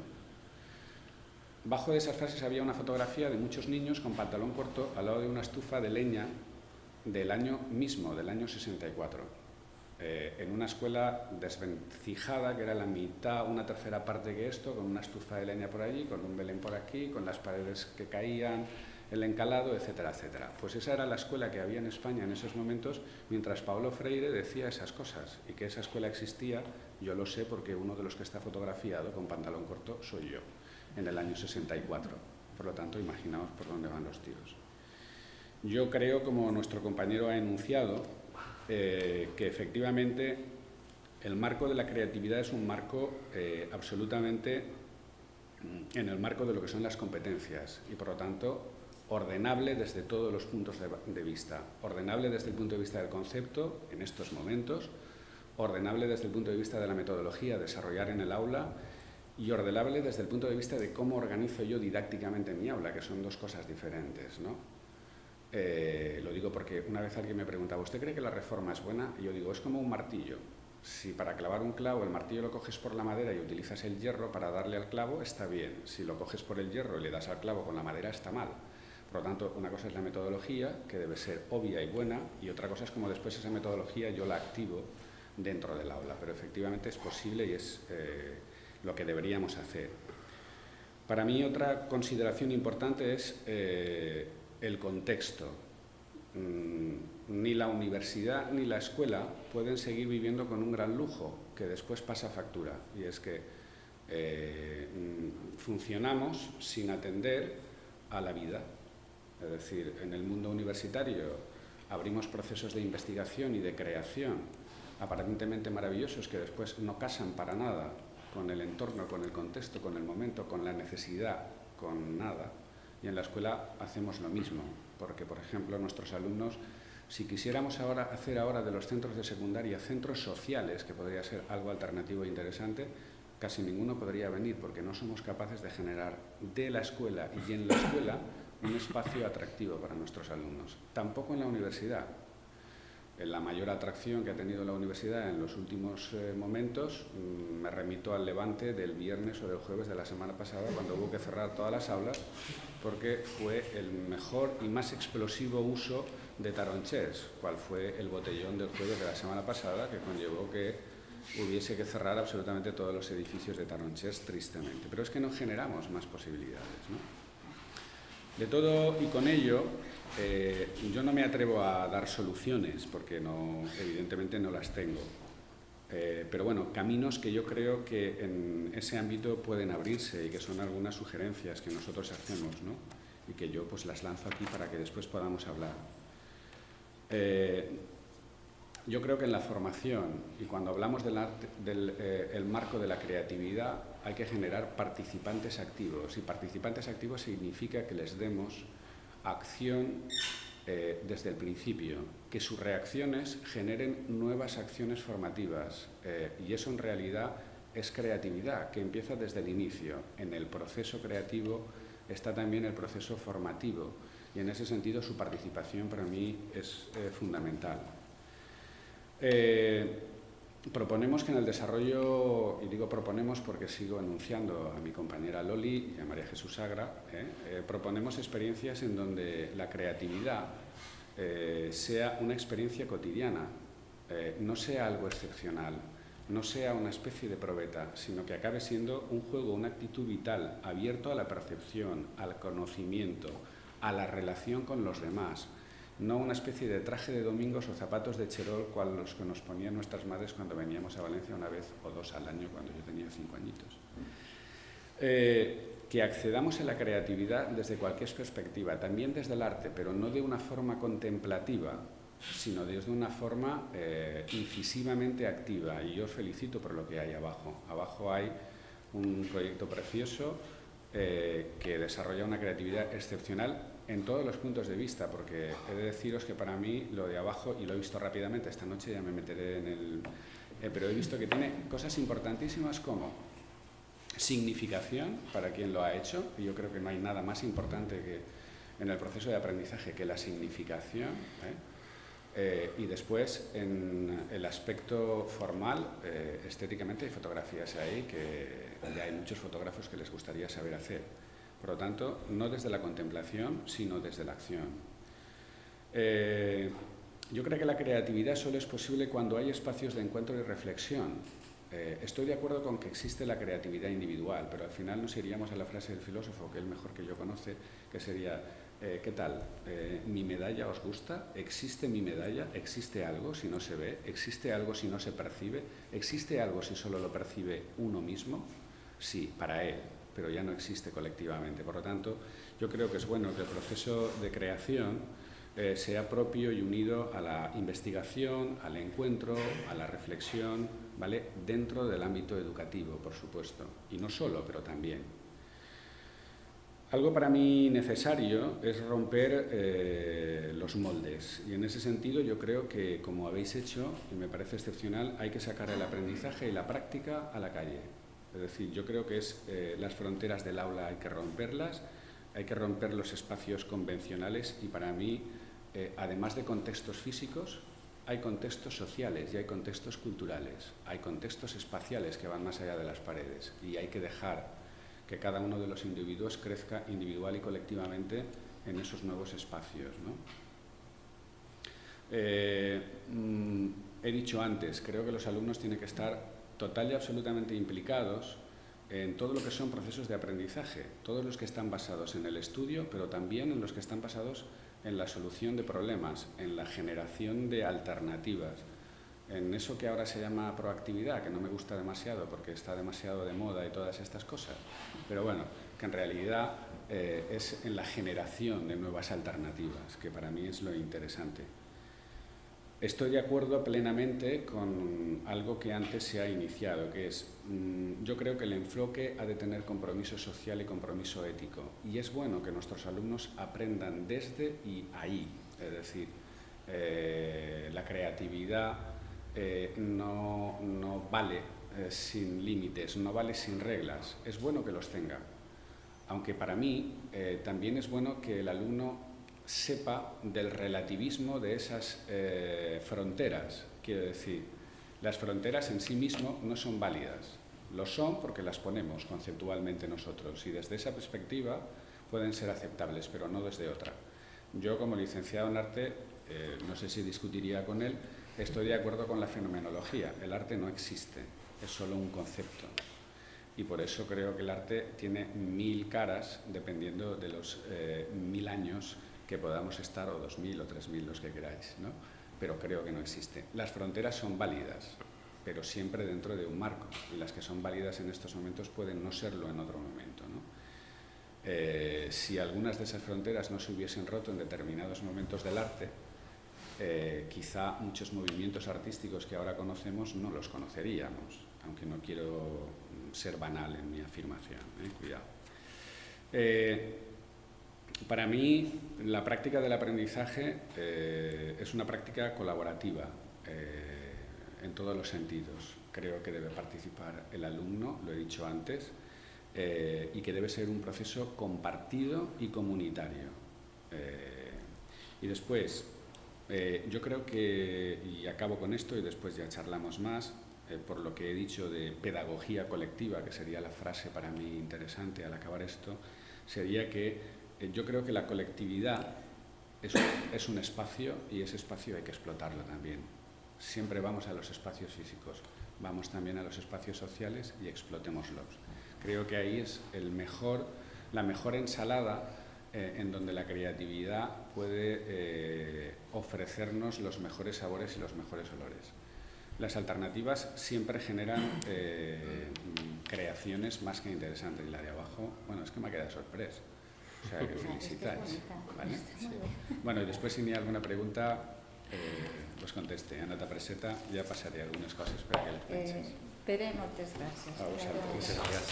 Bajo de esas frases había una fotografía de muchos niños con pantalón corto al lado de una estufa de leña del año mismo, del año sesenta y cuatro, eh, en una escuela desvencijada que era la mitad, una tercera parte que esto, con una estufa de leña por allí, con un Belén por aquí, con las paredes que caían, el encalado, etcétera, etcétera. Pues esa era la escuela que había en España en esos momentos, mientras Paulo Freire decía esas cosas. Y que esa escuela existía, yo lo sé porque uno de los que está fotografiado con pantalón corto soy yo, en el año sesenta y cuatro. Por lo tanto, imaginaos por dónde van los tiros. Yo creo, como nuestro compañero ha enunciado, eh, que efectivamente el marco de la creatividad es un marco eh, absolutamente en el marco de lo que son las competencias y, por lo tanto, ordenable desde todos los puntos de, de vista. Ordenable desde el punto de vista del concepto, en estos momentos, ordenable desde el punto de vista de la metodología, desarrollar en el aula, y ordenable desde el punto de vista de cómo organizo yo didácticamente mi aula, que son dos cosas diferentes, ¿no? Eh, lo digo porque una vez alguien me preguntaba, ¿usted cree que la reforma es buena? Y yo digo, es como un martillo. Si para clavar un clavo el martillo lo coges por la madera y utilizas el hierro para darle al clavo, está bien. Si lo coges por el hierro y le das al clavo con la madera, está mal. Por lo tanto, una cosa es la metodología, que debe ser obvia y buena, y otra cosa es como después esa metodología yo la activo dentro del aula. Pero efectivamente es posible y es eh, lo que deberíamos hacer. Para mí otra consideración importante es eh, el contexto. Ni la universidad ni la escuela pueden seguir viviendo con un gran lujo que después pasa factura, y es que eh, funcionamos sin atender a la vida. Es decir, en el mundo universitario abrimos procesos de investigación y de creación aparentemente maravillosos que después no casan para nada con el entorno, con el contexto, con el momento, con la necesidad, con nada. Y en la escuela hacemos lo mismo, porque, por ejemplo, nuestros alumnos, si quisiéramos ahora hacer ahora de los centros de secundaria centros sociales, que podría ser algo alternativo e interesante, casi ninguno podría venir, porque no somos capaces de generar de la escuela y en la escuela un espacio atractivo para nuestros alumnos. Tampoco en la universidad. La mayor atracción que ha tenido la universidad en los últimos eh, momentos, mmm, me remito al Levante del viernes o del jueves de la semana pasada, cuando hubo que cerrar todas las aulas, porque fue el mejor y más explosivo uso de taronchers, cual fue el botellón del jueves de la semana pasada, que conllevó que hubiese que cerrar absolutamente todos los edificios de taronchers, tristemente. Pero es que no generamos más posibilidades, ¿no? De todo y con ello, eh, yo no me atrevo a dar soluciones, porque no, evidentemente no las tengo. Eh, pero bueno, caminos que yo creo que en ese ámbito pueden abrirse y que son algunas sugerencias que nosotros hacemos, ¿no? Y que yo pues las lanzo aquí para que después podamos hablar. Eh, yo creo que en la formación, y cuando hablamos del, arte, del eh, el marco de la creatividad, hay que generar participantes activos, y participantes activos significa que les demos acción eh, desde el principio, que sus reacciones generen nuevas acciones formativas, eh, y eso en realidad es creatividad, que empieza desde el inicio. En el proceso creativo está también el proceso formativo, y en ese sentido su participación para mí es eh, fundamental. Eh, proponemos que en el desarrollo, y digo proponemos porque sigo enunciando a mi compañera Loli y a María Jesús Agra, eh, eh, proponemos experiencias en donde la creatividad eh, sea una experiencia cotidiana, eh, no sea algo excepcional, no sea una especie de probeta, sino que acabe siendo un juego, una actitud vital, abierto a la percepción, al conocimiento, a la relación con los demás. No una especie de traje de domingos o zapatos de cherol, cual los que nos ponían nuestras madres cuando veníamos a Valencia una vez o dos al año, cuando yo tenía cinco añitos. Eh, que accedamos a la creatividad desde cualquier perspectiva, también desde el arte, pero no de una forma contemplativa, sino desde una forma eh, incisivamente activa. Y yo os felicito por lo que hay abajo. Abajo hay un proyecto precioso eh, que desarrolla una creatividad excepcional en todos los puntos de vista, porque he de deciros que para mí lo de abajo, y lo he visto rápidamente, esta noche ya me meteré en el... Eh, pero he visto que tiene cosas importantísimas como significación para quien lo ha hecho, y yo creo que no hay nada más importante que en el proceso de aprendizaje que la significación, ¿eh? Eh, y después en el aspecto formal, eh, estéticamente hay fotografías ahí que ya hay muchos fotógrafos que les gustaría saber hacer. Por lo tanto, no desde la contemplación, sino desde la acción. Eh, yo creo que la creatividad solo es posible cuando hay espacios de encuentro y reflexión. Eh, estoy de acuerdo con que existe la creatividad individual, pero al final nos iríamos a la frase del filósofo, que es el mejor que yo conoce, que sería, eh, ¿qué tal? Eh, ¿Mi medalla os gusta? ¿Existe mi medalla? ¿Existe algo si no se ve? ¿Existe algo si no se percibe? ¿Existe algo si solo lo percibe uno mismo? Sí, para él, pero ya no existe colectivamente. Por lo tanto, yo creo que es bueno que el proceso de creación eh, sea propio y unido a la investigación, al encuentro, a la reflexión, ¿vale? Dentro del ámbito educativo, por supuesto, y no solo, pero también. Algo para mí necesario es romper eh, los moldes, y en ese sentido yo creo que, como habéis hecho, y me parece excepcional, hay que sacar el aprendizaje y la práctica a la calle. Es decir, yo creo que es eh, las fronteras del aula hay que romperlas, hay que romper los espacios convencionales, y para mí eh, además de contextos físicos, hay contextos sociales y hay contextos culturales, hay contextos espaciales que van más allá de las paredes y hay que dejar que cada uno de los individuos crezca individual y colectivamente en esos nuevos espacios, ¿no? Eh, mm, he dicho antes, creo que los alumnos tienen que estar total y absolutamente implicados en todo lo que son procesos de aprendizaje, todos los que están basados en el estudio, pero también en los que están basados en la solución de problemas, en la generación de alternativas, en eso que ahora se llama proactividad, que no me gusta demasiado porque está demasiado de moda y todas estas cosas, pero bueno, que en realidad eh, es en la generación de nuevas alternativas, que para mí es lo interesante. Estoy de acuerdo plenamente con algo que antes se ha iniciado, que es, mmm, yo creo que el enfoque ha de tener compromiso social y compromiso ético. Y es bueno que nuestros alumnos aprendan desde y ahí. Es decir, eh, la creatividad eh, no, no vale eh, sin límites, no vale sin reglas. Es bueno que los tenga. Aunque para mí eh, también es bueno que el alumno sepa del relativismo de esas eh, fronteras. Quiero decir, las fronteras en sí mismas no son válidas. Lo son porque las ponemos conceptualmente nosotros y desde esa perspectiva pueden ser aceptables, pero no desde otra. Yo, como licenciado en arte, eh, no sé si discutiría con él, estoy de acuerdo con la fenomenología. El arte no existe, es solo un concepto. Y por eso creo que el arte tiene mil caras, dependiendo de los eh, mil años que podamos estar, o dos mil o tres mil, los que queráis, ¿no? Pero creo que no existe. Las fronteras son válidas, pero siempre dentro de un marco, y las que son válidas en estos momentos pueden no serlo en otro momento, ¿no? Eh, si algunas de esas fronteras no se hubiesen roto en determinados momentos del arte, eh, quizá muchos movimientos artísticos que ahora conocemos no los conoceríamos, aunque no quiero ser banal en mi afirmación, ¿eh? Cuidado. Eh, Para mí, la práctica del aprendizaje eh, es una práctica colaborativa eh, en todos los sentidos. Creo que debe participar el alumno, lo he dicho antes, eh, y que debe ser un proceso compartido y comunitario. Eh, y después, eh, yo creo que, y acabo con esto y después ya charlamos más, eh, por lo que he dicho de pedagogía colectiva, que sería la frase para mí interesante al acabar esto, sería que yo creo que la colectividad es un, es un espacio y ese espacio hay que explotarlo también. Siempre vamos a los espacios físicos, vamos también a los espacios sociales y explotémoslos. Creo que ahí es el mejor, la mejor ensalada eh, en donde la creatividad puede eh, ofrecernos los mejores sabores y los mejores olores. Las alternativas siempre generan eh, creaciones más que interesantes. Y la de abajo, bueno, es que me ha quedado sorpresa. O sea, que felicitáis. ¿Vale? Sí. Bueno, y después, si hay alguna pregunta, eh, pues conteste. Anata Preseta, ya pasaré algunas cosas para que les penses. Eh, Pere, muchas gracias. A vosotros. Muchas gracias.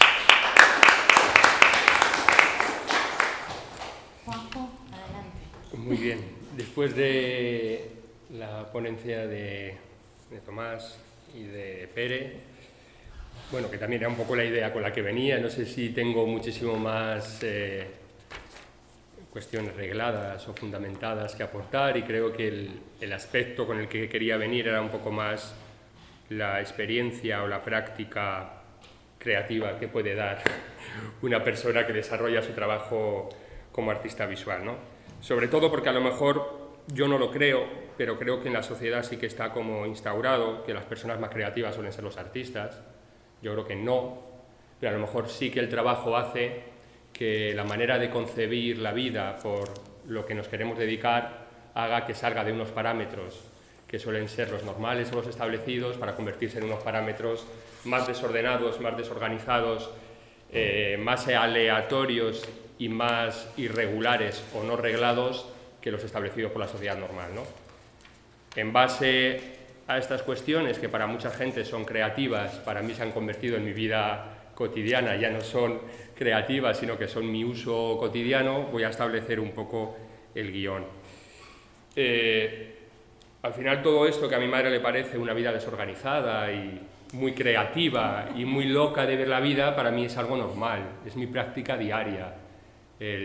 Juanjo, adelante. Muy bien. Después de la ponencia de, de Tomás y de Pere, bueno, que también era un poco la idea con la que venía, no sé si tengo muchísimo más eh, cuestiones regladas o fundamentadas que aportar, y creo que el, el aspecto con el que quería venir era un poco más la experiencia o la práctica creativa que puede dar una persona que desarrolla su trabajo como artista visual, ¿no? Sobre todo porque a lo mejor yo no lo creo, pero creo que en la sociedad sí que está como instaurado que las personas más creativas suelen ser los artistas. Yo creo que no, pero a lo mejor sí que el trabajo hace que la manera de concebir la vida por lo que nos queremos dedicar haga que salga de unos parámetros que suelen ser los normales o los establecidos para convertirse en unos parámetros más desordenados, más desorganizados, eh, más aleatorios y más irregulares o no reglados que los establecidos por la sociedad normal, ¿no? En base a estas cuestiones, que para mucha gente son creativas, para mí se han convertido en mi vida cotidiana, ya no son creativas, sino que son mi uso cotidiano, voy a establecer un poco el guión. Eh, al final todo esto que a mi madre le parece una vida desorganizada y muy creativa y muy loca de ver la vida, para mí es algo normal, es mi práctica diaria. El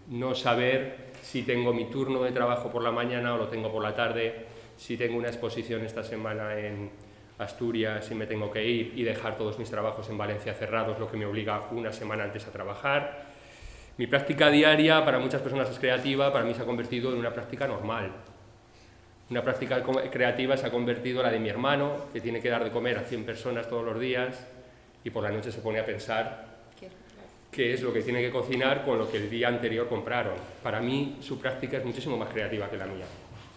no saber si tengo mi turno de trabajo por la mañana o lo tengo por la tarde, si tengo una exposición esta semana en Asturias, si me tengo que ir y dejar todos mis trabajos en Valencia cerrados, lo que me obliga una semana antes a trabajar. Mi práctica diaria para muchas personas es creativa, para mí se ha convertido en una práctica normal. Una práctica creativa se ha convertido en la de mi hermano, que tiene que dar de comer a cien personas todos los días y por la noche se pone a pensar qué es lo que tiene que cocinar con lo que el día anterior compraron. Para mí su práctica es muchísimo más creativa que la mía.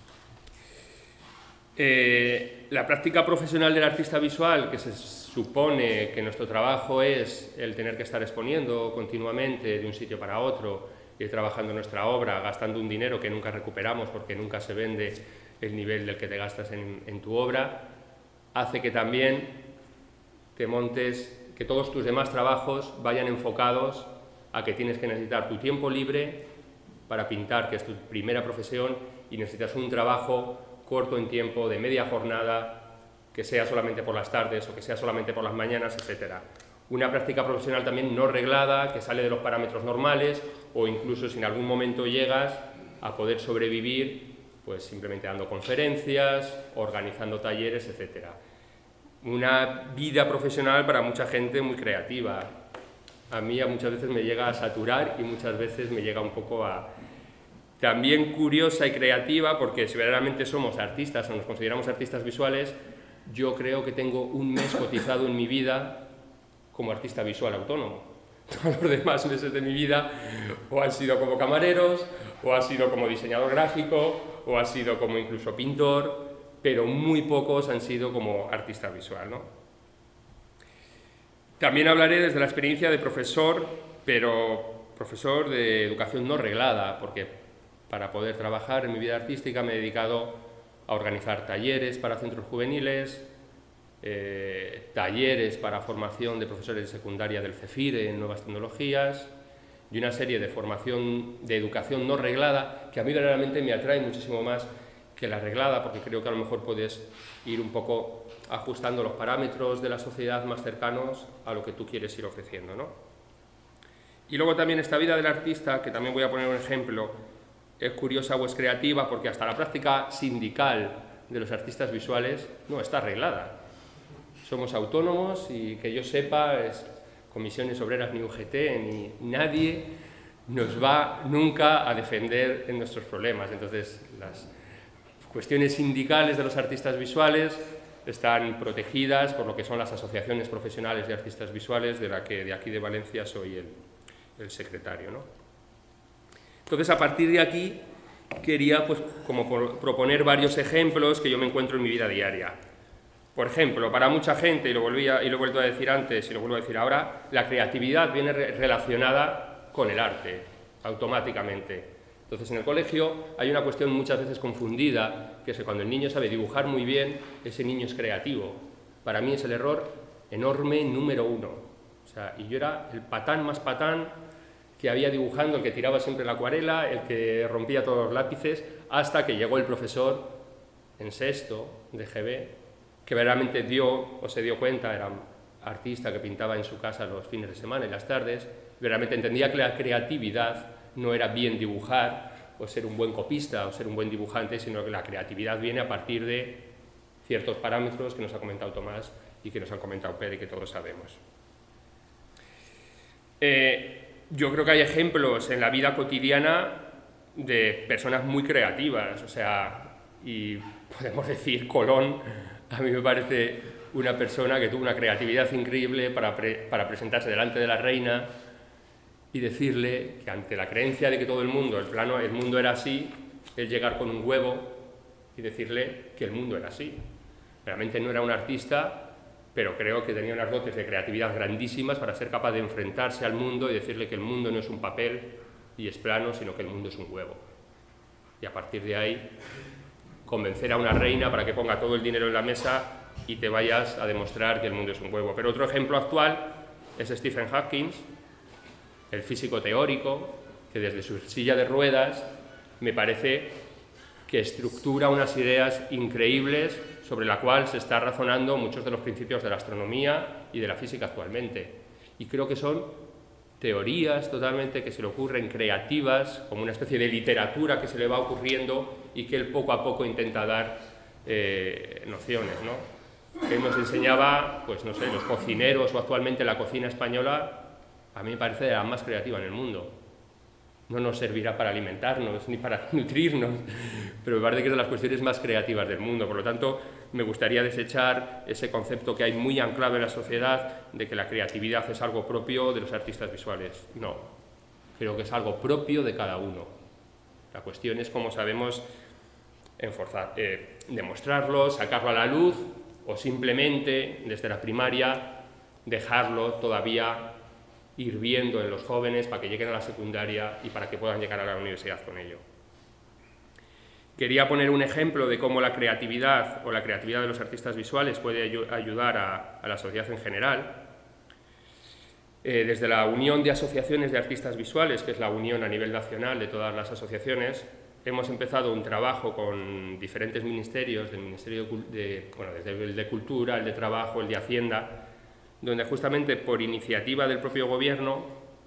Eh, la práctica profesional del artista visual, que se supone que nuestro trabajo es el tener que estar exponiendo continuamente de un sitio para otro, ir trabajando nuestra obra, gastando un dinero que nunca recuperamos porque nunca se vende el nivel del que te gastas en, en tu obra, hace que también te montes, que todos tus demás trabajos vayan enfocados a que tienes que necesitar tu tiempo libre para pintar, que es tu primera profesión, y necesitas un trabajo corto en tiempo, de media jornada, que sea solamente por las tardes o que sea solamente por las mañanas, etcétera. Una práctica profesional también no reglada, que sale de los parámetros normales, o incluso si en algún momento llegas a poder sobrevivir, pues simplemente dando conferencias, organizando talleres, etcétera. Una vida profesional para mucha gente muy creativa. A mí muchas veces me llega a saturar y muchas veces me llega un poco a... También curiosa y creativa, porque si verdaderamente somos artistas o nos consideramos artistas visuales, yo creo que tengo un mes cotizado en mi vida como artista visual autónomo. Todos los demás meses de mi vida o han sido como camareros, o ha sido como diseñador gráfico, o ha sido como incluso pintor, pero muy pocos han sido como artista visual, ¿no? También hablaré desde la experiencia de profesor, pero profesor de educación no reglada, porque para poder trabajar en mi vida artística me he dedicado a organizar talleres para centros juveniles, eh, talleres para formación de profesores de secundaria del CEFIRE en nuevas tecnologías, y una serie de formación de educación no reglada que a mí verdaderamente me atrae muchísimo más que la reglada, porque creo que a lo mejor puedes ir un poco ajustando los parámetros de la sociedad más cercanos a lo que tú quieres ir ofreciendo, ¿no? Y luego también esta vida del artista, que también voy a poner un ejemplo, es curiosa o es creativa porque hasta la práctica sindical de los artistas visuales no está arreglada. Somos autónomos y que yo sepa, es comisiones obreras ni U G T ni nadie nos va nunca a defender en nuestros problemas. Entonces, las cuestiones sindicales de los artistas visuales están protegidas por lo que son las asociaciones profesionales de artistas visuales, de la que de aquí de Valencia soy el, el secretario, ¿no? Entonces, a partir de aquí, quería pues, como por, proponer varios ejemplos que yo me encuentro en mi vida diaria. Por ejemplo, para mucha gente, y lo, volvía, y lo he vuelto a decir antes y lo vuelvo a decir ahora, la creatividad viene re relacionada con el arte, automáticamente. Entonces, en el colegio hay una cuestión muchas veces confundida, que es que cuando el niño sabe dibujar muy bien, ese niño es creativo. Para mí es el error enorme número uno. O sea, y yo era el patán más patán que había dibujando, el que tiraba siempre la acuarela, el que rompía todos los lápices, hasta que llegó el profesor en sexto de G B, que verdaderamente dio, o se dio cuenta, era un artista que pintaba en su casa los fines de semana y las tardes, verdaderamente entendía que la creatividad no era bien dibujar, o ser un buen copista, o ser un buen dibujante, sino que la creatividad viene a partir de ciertos parámetros que nos ha comentado Tomás y que nos han comentado Pere y que todos sabemos. Eh, Yo creo que hay ejemplos en la vida cotidiana de personas muy creativas, o sea, y podemos decir Colón, a mí me parece una persona que tuvo una creatividad increíble para, pre para presentarse delante de la reina y decirle que ante la creencia de que todo el mundo, el plano, el mundo era así, él llegar con un huevo y decirle que el mundo era así. Realmente no era un artista, pero creo que tenía unas dotes de creatividad grandísimas para ser capaz de enfrentarse al mundo y decirle que el mundo no es un papel y es plano, sino que el mundo es un huevo. Y a partir de ahí, convencer a una reina para que ponga todo el dinero en la mesa y te vayas a demostrar que el mundo es un huevo. Pero otro ejemplo actual es Stephen Hawking, el físico teórico, que desde su silla de ruedas me parece que estructura unas ideas increíbles sobre la cual se está razonando muchos de los principios de la astronomía y de la física actualmente. Y creo que son teorías totalmente que se le ocurren creativas, como una especie de literatura que se le va ocurriendo y que él poco a poco intenta dar eh, nociones, ¿no? Él nos enseñaba, pues no sé, los cocineros o actualmente la cocina española, a mí me parece la más creativa en el mundo. No nos servirá para alimentarnos ni para nutrirnos, pero me parece que es de las cuestiones más creativas del mundo. Por lo tanto, me gustaría desechar ese concepto que hay muy anclado en la sociedad de que la creatividad es algo propio de los artistas visuales. No, creo que es algo propio de cada uno. La cuestión es cómo sabemos enforzar, eh, demostrarlo, sacarlo a la luz o simplemente, desde la primaria, dejarlo todavía hirviendo en los jóvenes para que lleguen a la secundaria y para que puedan llegar a la universidad con ello. Quería poner un ejemplo de cómo la creatividad o la creatividad de los artistas visuales puede ayudar a, a la sociedad en general. Eh, desde la Unión de Asociaciones de Artistas Visuales, que es la unión a nivel nacional de todas las asociaciones, hemos empezado un trabajo con diferentes ministerios, del Ministerio de, de, bueno, desde el de Cultura, el de Trabajo, el de Hacienda, donde justamente por iniciativa del propio gobierno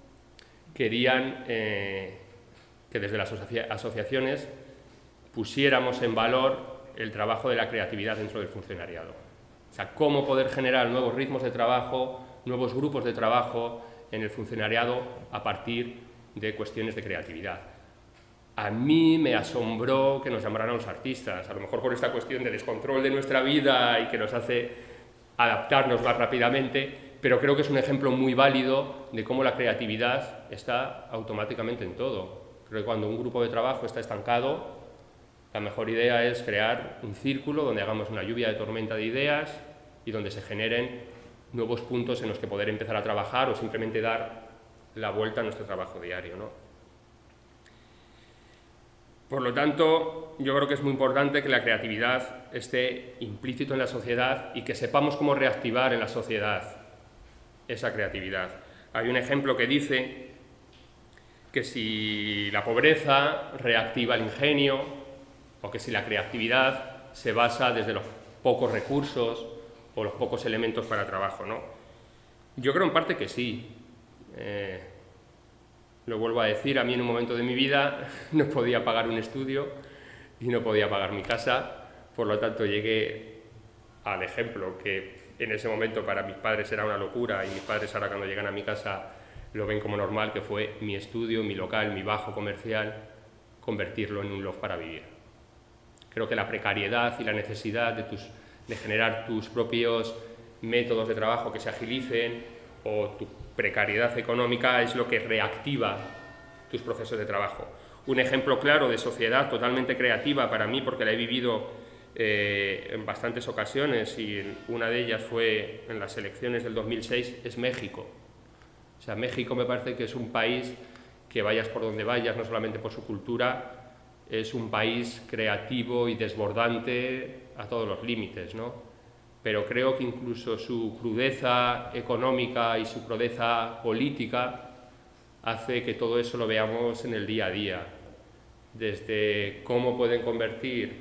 querían eh, que desde las asocia asociaciones pusiéramos en valor el trabajo de la creatividad dentro del funcionariado. O sea, cómo poder generar nuevos ritmos de trabajo, nuevos grupos de trabajo en el funcionariado a partir de cuestiones de creatividad. A mí me asombró que nos llamaran a los artistas, a lo mejor por esta cuestión de descontrol de nuestra vida y que nos hace adaptarnos más rápidamente, pero creo que es un ejemplo muy válido de cómo la creatividad está automáticamente en todo. Creo que cuando un grupo de trabajo está estancado, la mejor idea es crear un círculo donde hagamos una lluvia de tormenta de ideas y donde se generen nuevos puntos en los que poder empezar a trabajar o simplemente dar la vuelta a nuestro trabajo diario, ¿no? Por lo tanto, yo creo que es muy importante que la creatividad esté implícito en la sociedad y que sepamos cómo reactivar en la sociedad esa creatividad. Hay un ejemplo que dice que si la pobreza reactiva el ingenio o que si la creatividad se basa desde los pocos recursos o los pocos elementos para el trabajo, ¿no? Yo creo en parte que sí. Eh, Lo vuelvo a decir, a mí en un momento de mi vida no podía pagar un estudio y no podía pagar mi casa, por lo tanto llegué al ejemplo que en ese momento para mis padres era una locura y mis padres ahora cuando llegan a mi casa lo ven como normal, que fue mi estudio, mi local, mi bajo comercial, convertirlo en un loft para vivir. Creo que la precariedad y la necesidad de, tus, de generar tus propios métodos de trabajo que se agilicen o tu precariedad económica es lo que reactiva tus procesos de trabajo. Un ejemplo claro de sociedad totalmente creativa para mí, porque la he vivido eh, en bastantes ocasiones y una de ellas fue en las elecciones del dos mil seis, es México. O sea, México me parece que es un país que vayas por donde vayas, no solamente por su cultura, es un país creativo y desbordante a todos los límites, ¿no? Pero creo que incluso su crudeza económica y su crudeza política hace que todo eso lo veamos en el día a día, desde cómo pueden convertir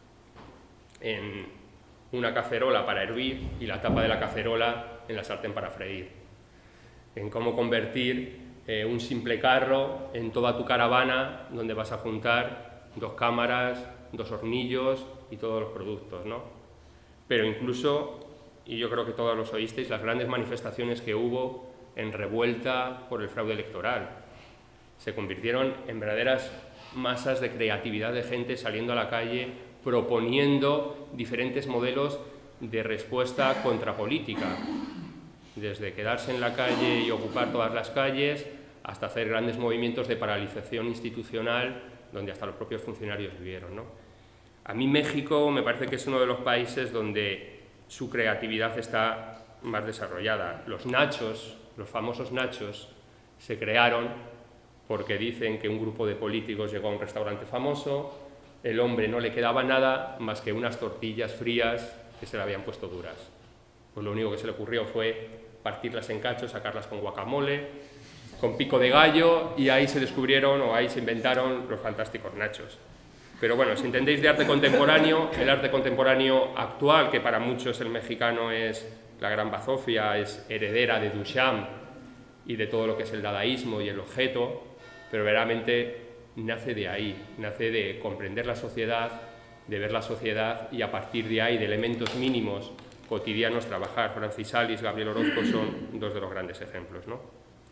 en una cacerola para hervir y la tapa de la cacerola en la sartén para freír, en cómo convertir eh, un simple carro en toda tu caravana donde vas a juntar dos cámaras, dos hornillos y todos los productos, ¿no? Pero incluso, y yo creo que todos los oísteis, las grandes manifestaciones que hubo en revuelta por el fraude electoral se convirtieron en verdaderas masas de creatividad de gente saliendo a la calle proponiendo diferentes modelos de respuesta contrapolítica, desde quedarse en la calle y ocupar todas las calles hasta hacer grandes movimientos de paralización institucional donde hasta los propios funcionarios vivieron, ¿no? A mí México me parece que es uno de los países donde su creatividad está más desarrollada. Los nachos, los famosos nachos, se crearon porque dicen que un grupo de políticos llegó a un restaurante famoso, el hombre no le quedaba nada más que unas tortillas frías que se le habían puesto duras. Pues lo único que se le ocurrió fue partirlas en cachos, sacarlas con guacamole, con pico de gallo, y ahí se descubrieron o ahí se inventaron los fantásticos nachos. Pero bueno, si entendéis de arte contemporáneo, el arte contemporáneo actual, que para muchos el mexicano es la gran bazofia, es heredera de Duchamp y de todo lo que es el dadaísmo y el objeto, pero verdaderamente nace de ahí, nace de comprender la sociedad, de ver la sociedad y a partir de ahí, de elementos mínimos cotidianos, trabajar. Francis Salis, Gabriel Orozco son dos de los grandes ejemplos, ¿no?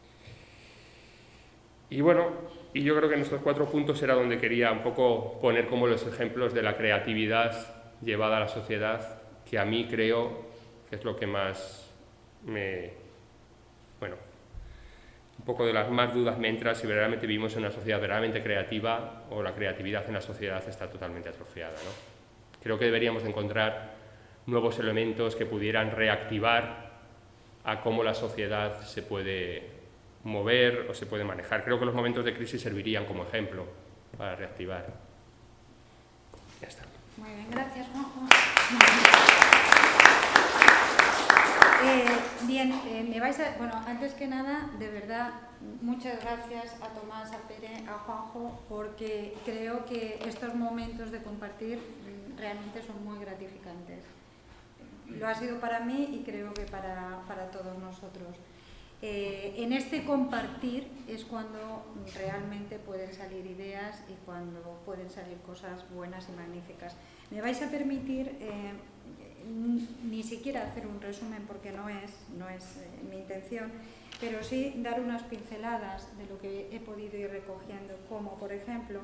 Y bueno, y yo creo que en estos cuatro puntos era donde quería un poco poner como los ejemplos de la creatividad llevada a la sociedad, que a mí creo que es lo que más me... bueno, un poco de las más dudas me entra si verdaderamente vivimos en una sociedad verdaderamente creativa o la creatividad en la sociedad está totalmente atrofiada, ¿no? Creo que deberíamos encontrar nuevos elementos que pudieran reactivar a cómo la sociedad se puede mover o se puede manejar. Creo que los momentos de crisis servirían como ejemplo para reactivar. Ya está. Muy bien, gracias, Juanjo. Eh, bien, eh, me vais a... Bueno, antes que nada, de verdad, muchas gracias a Tomás, a Pere, a Juanjo, porque creo que estos momentos de compartir realmente son muy gratificantes. Lo ha sido para mí y creo que para, para todos nosotros. Eh, en este compartir es cuando realmente pueden salir ideas y cuando pueden salir cosas buenas y magníficas. Me vais a permitir eh, ni siquiera hacer un resumen porque no es, no es eh, mi intención, pero sí dar unas pinceladas de lo que he podido ir recogiendo, como por ejemplo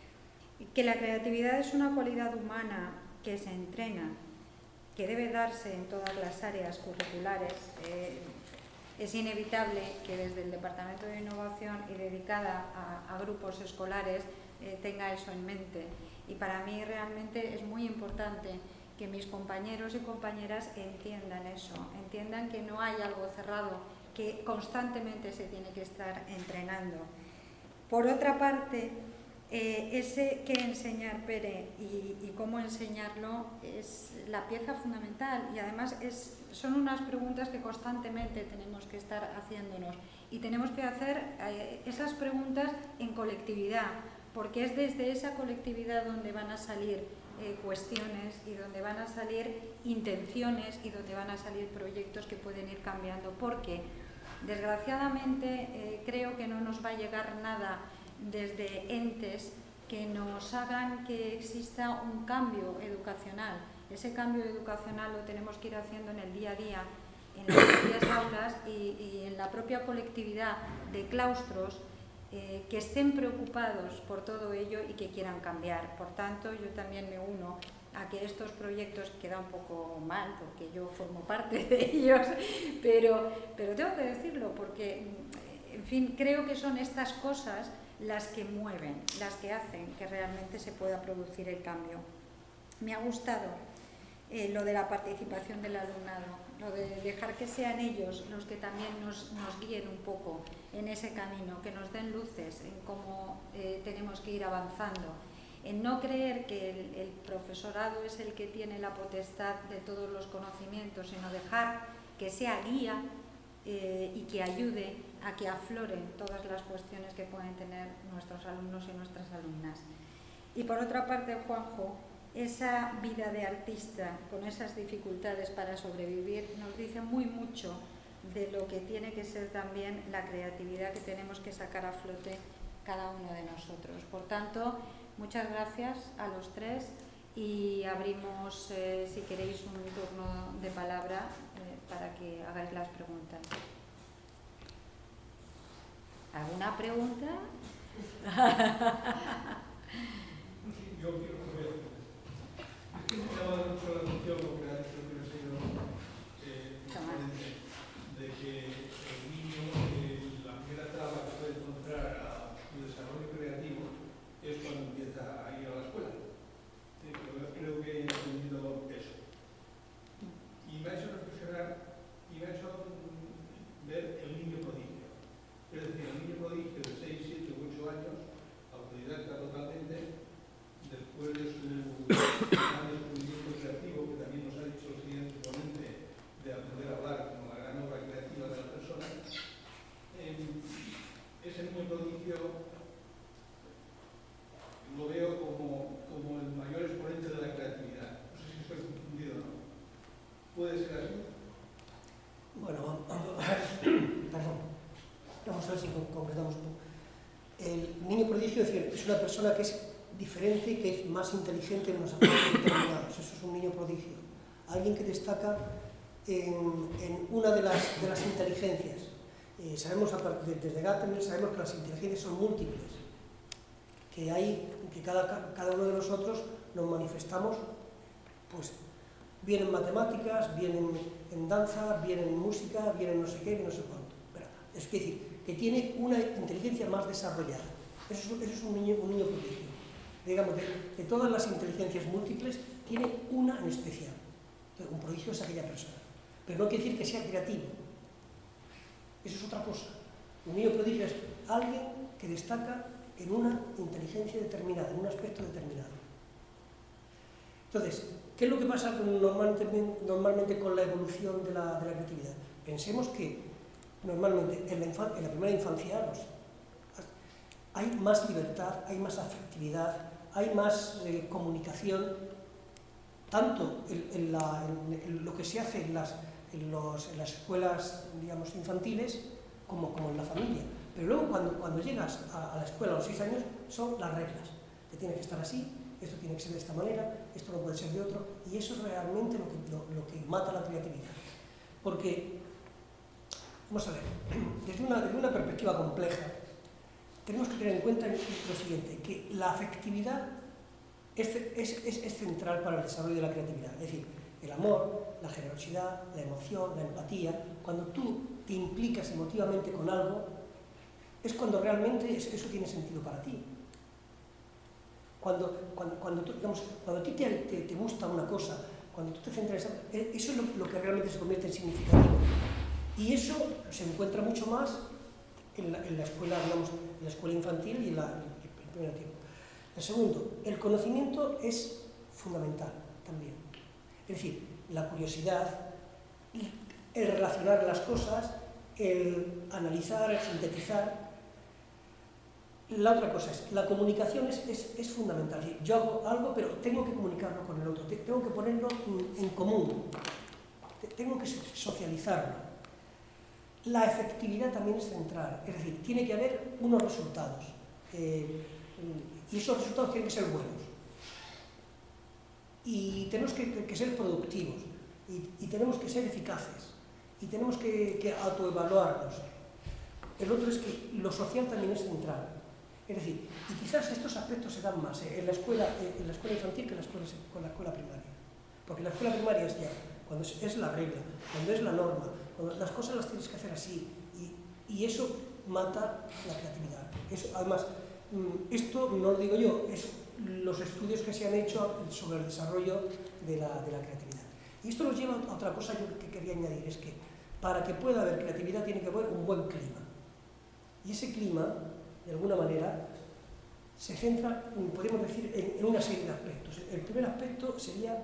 que la creatividad es una cualidad humana que se entrena, que debe darse en todas las áreas curriculares. Eh, Es inevitable que desde el Departamento de Innovación y dedicada a, a grupos escolares eh, tenga eso en mente. Y para mí realmente es muy importante que mis compañeros y compañeras entiendan eso, entiendan que no hay algo cerrado, que constantemente se tiene que estar entrenando. Por otra parte, eh, ese qué enseñar, Pere, y, y cómo enseñarlo es la pieza fundamental y además es, son unas preguntas que constantemente tenemos que estar haciéndonos y tenemos que hacer eh, esas preguntas en colectividad, porque es desde esa colectividad donde van a salir eh, cuestiones y donde van a salir intenciones y donde van a salir proyectos que pueden ir cambiando, porque desgraciadamente eh, creo que no nos va a llegar nada desde entes que nos hagan que exista un cambio educacional. Ese cambio educacional lo tenemos que ir haciendo en el día a día, en las propias aulas y, y en la propia colectividad de claustros eh, que estén preocupados por todo ello y que quieran cambiar. Por tanto, yo también me uno a que estos proyectos queda un poco mal, porque yo formo parte de ellos, pero, pero tengo que decirlo, porque, en fin, creo que son estas cosas las que mueven, las que hacen que realmente se pueda producir el cambio. Me ha gustado eh, lo de la participación del alumnado, lo de dejar que sean ellos los que también nos, nos guíen un poco en ese camino, que nos den luces en cómo eh, tenemos que ir avanzando, en no creer que el, el profesorado es el que tiene la potestad de todos los conocimientos, sino dejar que sea guía eh, y que ayude a que afloren todas las cuestiones que pueden tener nuestros alumnos y nuestras alumnas. Y por otra parte, Juanjo, esa vida de artista con esas dificultades para sobrevivir nos dice muy mucho de lo que tiene que ser también la creatividad que tenemos que sacar a flote cada uno de nosotros. Por tanto, muchas gracias a los tres y abrimos, eh, si queréis, un turno de palabra eh, para que hagáis las preguntas. ¿Alguna pregunta? Yo quiero comer. Es que me llama mucho la atención lo que ha dicho el señor eh, de que el niño, eh, la primera traba que puede encontrar a su desarrollo creativo es cuando empieza a ir a la escuela. Sí, creo que he entendido eso. Y me ha hecho reflexionar y me ha hecho ver el niño prodigio. Es decir, el niño prodigio de seis, siete u ocho años, autodidacta totalmente, después de su gran descubrimiento creativo, que también nos ha dicho el siguiente ponente, de aprender a hablar como la concretamos un poco. El niño prodigio, es decir, es una persona que es diferente, que es más inteligente en unos aspectos determinados. Eso es un niño prodigio. Alguien que destaca en, en una de las, de las inteligencias. Eh, sabemos, desde Gadamer, sabemos que las inteligencias son múltiples, que hay, que cada, cada uno de nosotros nos manifestamos, pues, bien en matemáticas, bien en, en danza, bien en música, bien en no sé qué, bien no sé cuánto. Pero, es decir, que tiene una inteligencia más desarrollada. Eso es, eso es un niño, un niño prodigio. Digamos, de, de todas las inteligencias múltiples, tiene una en especial. Entonces, un prodigio es aquella persona. Pero no quiere decir que sea creativo. Eso es otra cosa. Un niño prodigio es alguien que destaca en una inteligencia determinada, en un aspecto determinado. Entonces, ¿qué es lo que pasa normalmente, normalmente con la evolución de la, de la creatividad? Pensemos que normalmente en la, en la primera infancia los, hay más libertad, hay más afectividad, hay más eh, comunicación, tanto en, en, la, en, en lo que se hace en las, en los, en las escuelas, digamos, infantiles, como, como en la familia. Pero luego cuando, cuando llegas a, a la escuela a los seis años, son las reglas. Que tiene que estar así, esto tiene que ser de esta manera, esto no puede ser de otro, y eso es realmente lo que, lo, lo que mata la creatividad. Porque, vamos a ver, desde una, desde una perspectiva compleja, tenemos que tener en cuenta lo siguiente, que la afectividad es, es, es, es central para el desarrollo de la creatividad. Es decir, el amor, la generosidad, la emoción, la empatía, cuando tú te implicas emotivamente con algo, es cuando realmente eso tiene sentido para ti. Cuando, cuando, cuando, tú, digamos, cuando a ti te, te, te gusta una cosa, cuando tú te centras en eso, eso es lo, lo que realmente se convierte en significativo. Y eso se encuentra mucho más en la, en la escuela, digamos, en la escuela infantil y en, la, en el primer tiempo. El segundo, el conocimiento es fundamental también. Es decir, la curiosidad, el relacionar las cosas, el analizar, el sintetizar. La otra cosa es, la comunicación es, es, es fundamental. Es decir, yo hago algo, pero tengo que comunicarlo con el otro, tengo que ponerlo en, en común, tengo que socializarlo. La efectividad también es central, es decir, tiene que haber unos resultados, eh, y esos resultados tienen que ser buenos. Y tenemos que, que, que ser productivos, y, y tenemos que ser eficaces, y tenemos que, que autoevaluarnos. El otro es que lo social también es central. Es decir, y quizás estos aspectos se dan más en la escuela, en la escuela infantil que en la escuela, con la escuela primaria. Porque la escuela primaria es ya, cuando es, es la regla, cuando es la norma, cuando las cosas las tienes que hacer así, y, y eso mata la creatividad. Eso, además, esto no lo digo yo, es los estudios que se han hecho sobre el desarrollo de la, de la creatividad. Y esto nos lleva a otra cosa yo que quería añadir, es que para que pueda haber creatividad tiene que haber un buen clima. Y ese clima, de alguna manera, se centra, podemos decir, en, en una serie de aspectos. El primer aspecto sería,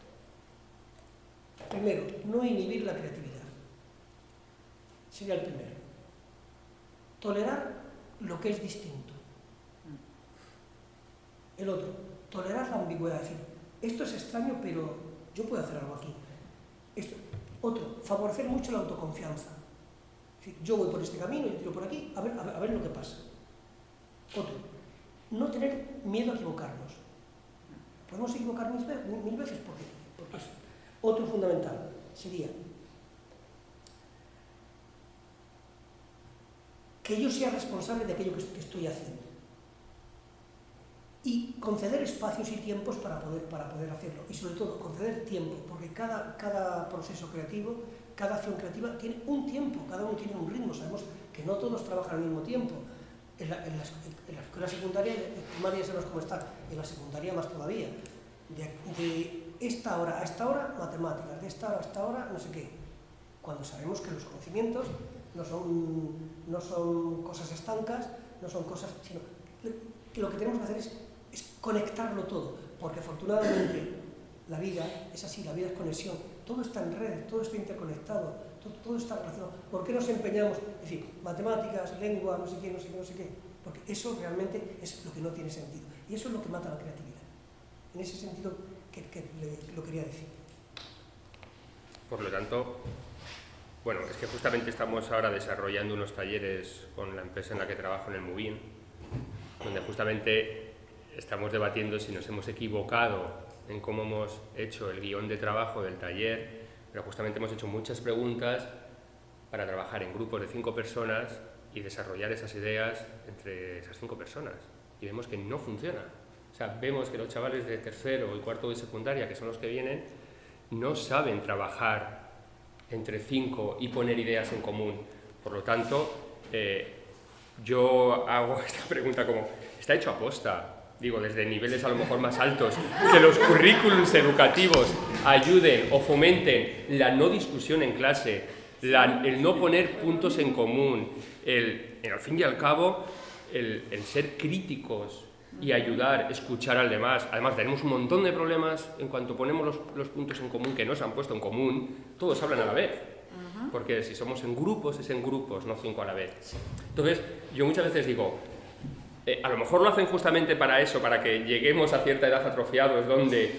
primero, no inhibir la creatividad. Sería el primero. Tolerar lo que es distinto. El otro, tolerar la ambigüedad. Es decir, esto es extraño, pero yo puedo hacer algo aquí. Esto. Otro, favorecer mucho la autoconfianza. Es decir, yo voy por este camino y tiro por aquí, a ver, a ver, a ver lo que pasa. Otro, no tener miedo a equivocarnos. Podemos equivocar mil, mil veces, ¿por qué? Porque es otro fundamental sería que yo sea responsable de aquello que estoy haciendo y conceder espacios y tiempos para poder, para poder hacerlo, y sobre todo conceder tiempo, porque cada, cada proceso creativo, cada acción creativa tiene un tiempo, cada uno tiene un ritmo. Sabemos que no todos trabajan al mismo tiempo. En la, en la, en la escuela secundaria, en primaria sabemos cómo está, en la secundaria más todavía. De, de esta hora a esta hora, matemáticas, de esta hora a esta hora, no sé qué. Cuando sabemos que los conocimientos no son, no son cosas estancas, no son cosas, sino que lo que tenemos que hacer es, es conectarlo todo, porque afortunadamente la vida es así, la vida es conexión, todo está en red, todo está interconectado, todo, todo está relacionado. ¿Por qué nos empeñamos? Es decir, matemáticas, lengua, no sé qué, no sé qué, no sé qué, porque eso realmente es lo que no tiene sentido, y eso es lo que mata la creatividad. En ese sentido, que, que le, lo quería decir. Por lo tanto, Bueno, es que justamente estamos ahora desarrollando unos talleres con la empresa en la que trabajo, en el Mubin, donde justamente estamos debatiendo si nos hemos equivocado en cómo hemos hecho el guión de trabajo del taller, pero justamente hemos hecho muchas preguntas para trabajar en grupos de cinco personas y desarrollar esas ideas entre esas cinco personas. Y vemos que no funciona. O sea, vemos que los chavales de tercero y cuarto de secundaria, que son los que vienen, no saben trabajar entre cinco y poner ideas en común. Por lo tanto, eh, yo hago esta pregunta como, ¿está hecho a posta? Digo, desde niveles a lo mejor más altos, que los currículums educativos ayuden o fomenten la no discusión en clase, la, el no poner puntos en común, el, el, al fin y al cabo, el, el ser críticos y ayudar, escuchar al demás. Además, tenemos un montón de problemas en cuanto ponemos los, los puntos en común que no se han puesto en común, todos hablan a la vez. Porque si somos en grupos, es en grupos, no cinco a la vez. Entonces, yo muchas veces digo, eh, a lo mejor lo hacen justamente para eso, para que lleguemos a cierta edad atrofiados, donde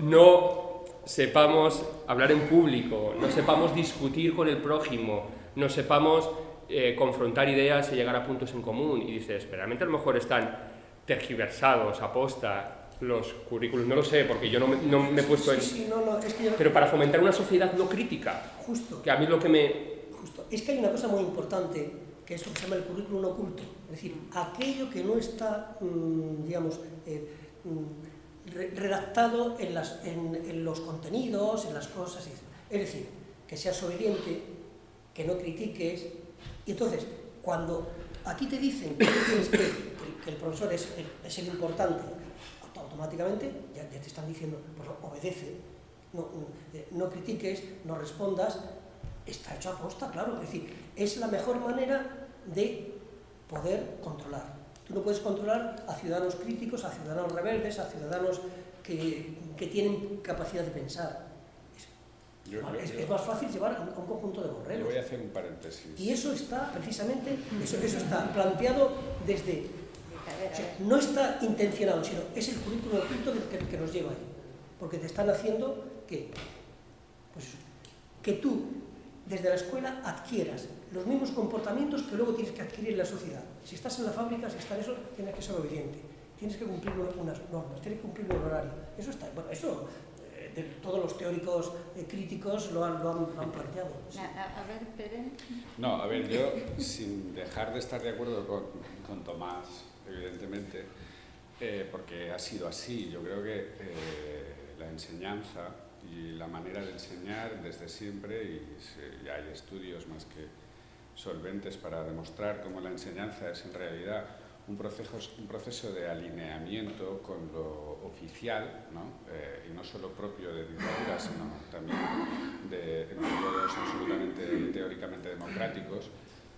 no sepamos hablar en público, no sepamos discutir con el prójimo, no sepamos eh, confrontar ideas y llegar a puntos en común. Y dices, pero realmente a lo mejor están tergiversados, aposta, los currículos, no lo sé, porque yo no me, no me he puesto en... Sí, sí, no, no, es que yo... Pero para fomentar una sociedad no crítica. Justo. Que a mí lo que me... Justo. Es que hay una cosa muy importante, que es lo que se llama el currículum oculto. Es decir, aquello que no está, mmm, digamos, eh, mmm, re redactado en, las, en, en los contenidos, en las cosas. Es decir, que seas obediente, que no critiques. Y entonces, cuando aquí te dicen que tienes que, que, que el profesor es el, es el importante, automáticamente ya, ya te están diciendo, pues obedece, no, no critiques, no respondas. Está hecho a posta, claro. Es decir, es la mejor manera de poder controlar. Tú no puedes controlar a ciudadanos críticos, a ciudadanos rebeldes, a ciudadanos que, que tienen capacidad de pensar. Es, yo, yo, es, yo, es más fácil llevar a un, a un conjunto de borregos. Yo voy a hacer un paréntesis. Y eso está, precisamente, eso, eso está planteado desde... O sea, no está intencionado, sino es el currículum oculto que, que, que nos lleva ahí. Porque te están haciendo que, pues, que tú, desde la escuela, adquieras los mismos comportamientos que luego tienes que adquirir en la sociedad. Si estás en la fábrica, si estás en eso, tienes que ser obediente. Tienes que cumplir unas normas, tienes que cumplir un horario. Eso está, bueno, eso eh, de, todos los teóricos eh, críticos lo han, lo han, lo han planteado. Sí. A, a ver, Pere. No, a ver, yo, sin dejar de estar de acuerdo con, con Tomás, evidentemente, eh, porque ha sido así. Yo creo que eh, la enseñanza y la manera de enseñar desde siempre, y se, hay estudios más que solventes para demostrar cómo la enseñanza es en realidad un proceso, un proceso de alineamiento con lo oficial, ¿no? Eh, y no solo propio de dictaduras, sino también de periodos absolutamente teóricamente democráticos.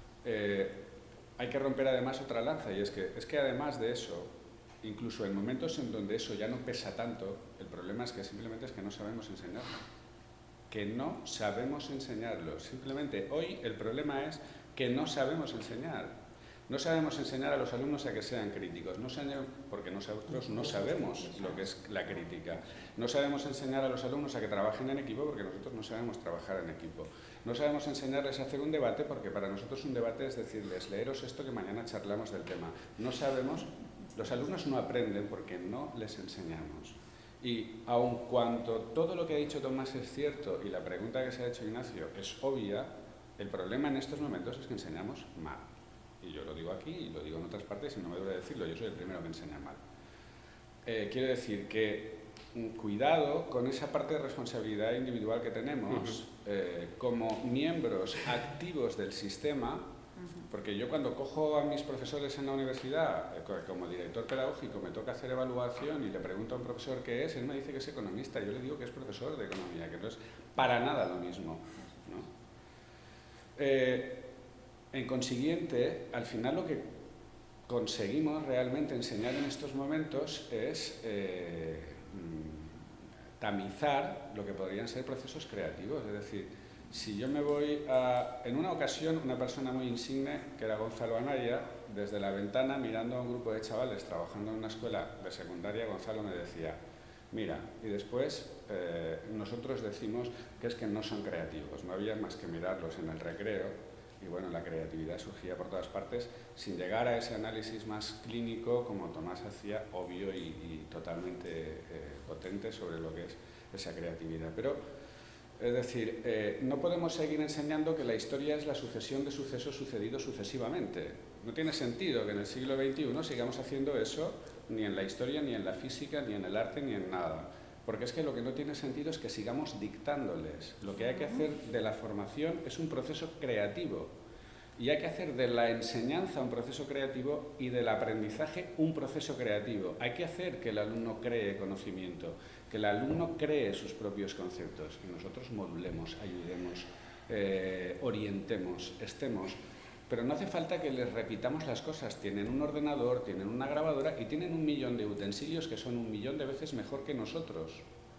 Eh, Hay que romper además otra lanza, y es que, es que además de eso, incluso en momentos en donde eso ya no pesa tanto, el problema es que simplemente es que no sabemos enseñarlo. Que no sabemos enseñarlo. Simplemente hoy el problema es que no sabemos enseñar. No sabemos enseñar a los alumnos a que sean críticos, no sabemos, porque nosotros no sabemos lo que es la crítica. No sabemos enseñar a los alumnos a que trabajen en equipo, porque nosotros no sabemos trabajar en equipo. No sabemos enseñarles a hacer un debate, porque para nosotros un debate es decirles, leeros esto que mañana charlamos del tema. No sabemos, los alumnos no aprenden porque no les enseñamos. Y aun cuanto todo lo que ha dicho Tomás es cierto y la pregunta que se ha hecho Ignacio es obvia, el problema en estos momentos es que enseñamos mal. Y yo lo digo aquí y lo digo en otras partes y no me debe decirlo, yo soy el primero que enseña mal. Eh, quiero decir que cuidado con esa parte de responsabilidad individual que tenemos eh, como miembros activos del sistema, porque yo cuando cojo a mis profesores en la universidad, eh, como director pedagógico, me toca hacer evaluación y le pregunto a un profesor qué es, él me dice que es economista, yo le digo que es profesor de economía, que no es para nada lo mismo, ¿no? Eh, En consiguiente, al final lo que conseguimos realmente enseñar en estos momentos es eh, tamizar lo que podrían ser procesos creativos. Es decir, si yo me voy a... En una ocasión, una persona muy insigne, que era Gonzalo Anaya, desde la ventana, mirando a un grupo de chavales trabajando en una escuela de secundaria, Gonzalo me decía, Mira, y después eh, nosotros decimos que es que no son creativos, no había más que mirarlos en el recreo y bueno, la creatividad surgía por todas partes sin llegar a ese análisis más clínico como Tomás hacía, obvio y, y totalmente eh, potente sobre lo que es esa creatividad. Pero, es decir, eh, no podemos seguir enseñando que la historia es la sucesión de sucesos sucedidos sucesivamente. No tiene sentido que en el siglo veintiuno sigamos haciendo eso ni en la historia, ni en la física, ni en el arte, ni en nada. Porque es que lo que no tiene sentido es que sigamos dictándoles. Lo que hay que hacer de la formación es un proceso creativo. Y hay que hacer de la enseñanza un proceso creativo y del aprendizaje un proceso creativo. Hay que hacer que el alumno cree conocimiento, que el alumno cree sus propios conceptos. Y nosotros modulemos, ayudemos, eh, orientemos, estemos. Pero no hace falta que les repitamos las cosas. Tienen un ordenador, tienen una grabadora y tienen un millón de utensilios que son un millón de veces mejor que nosotros.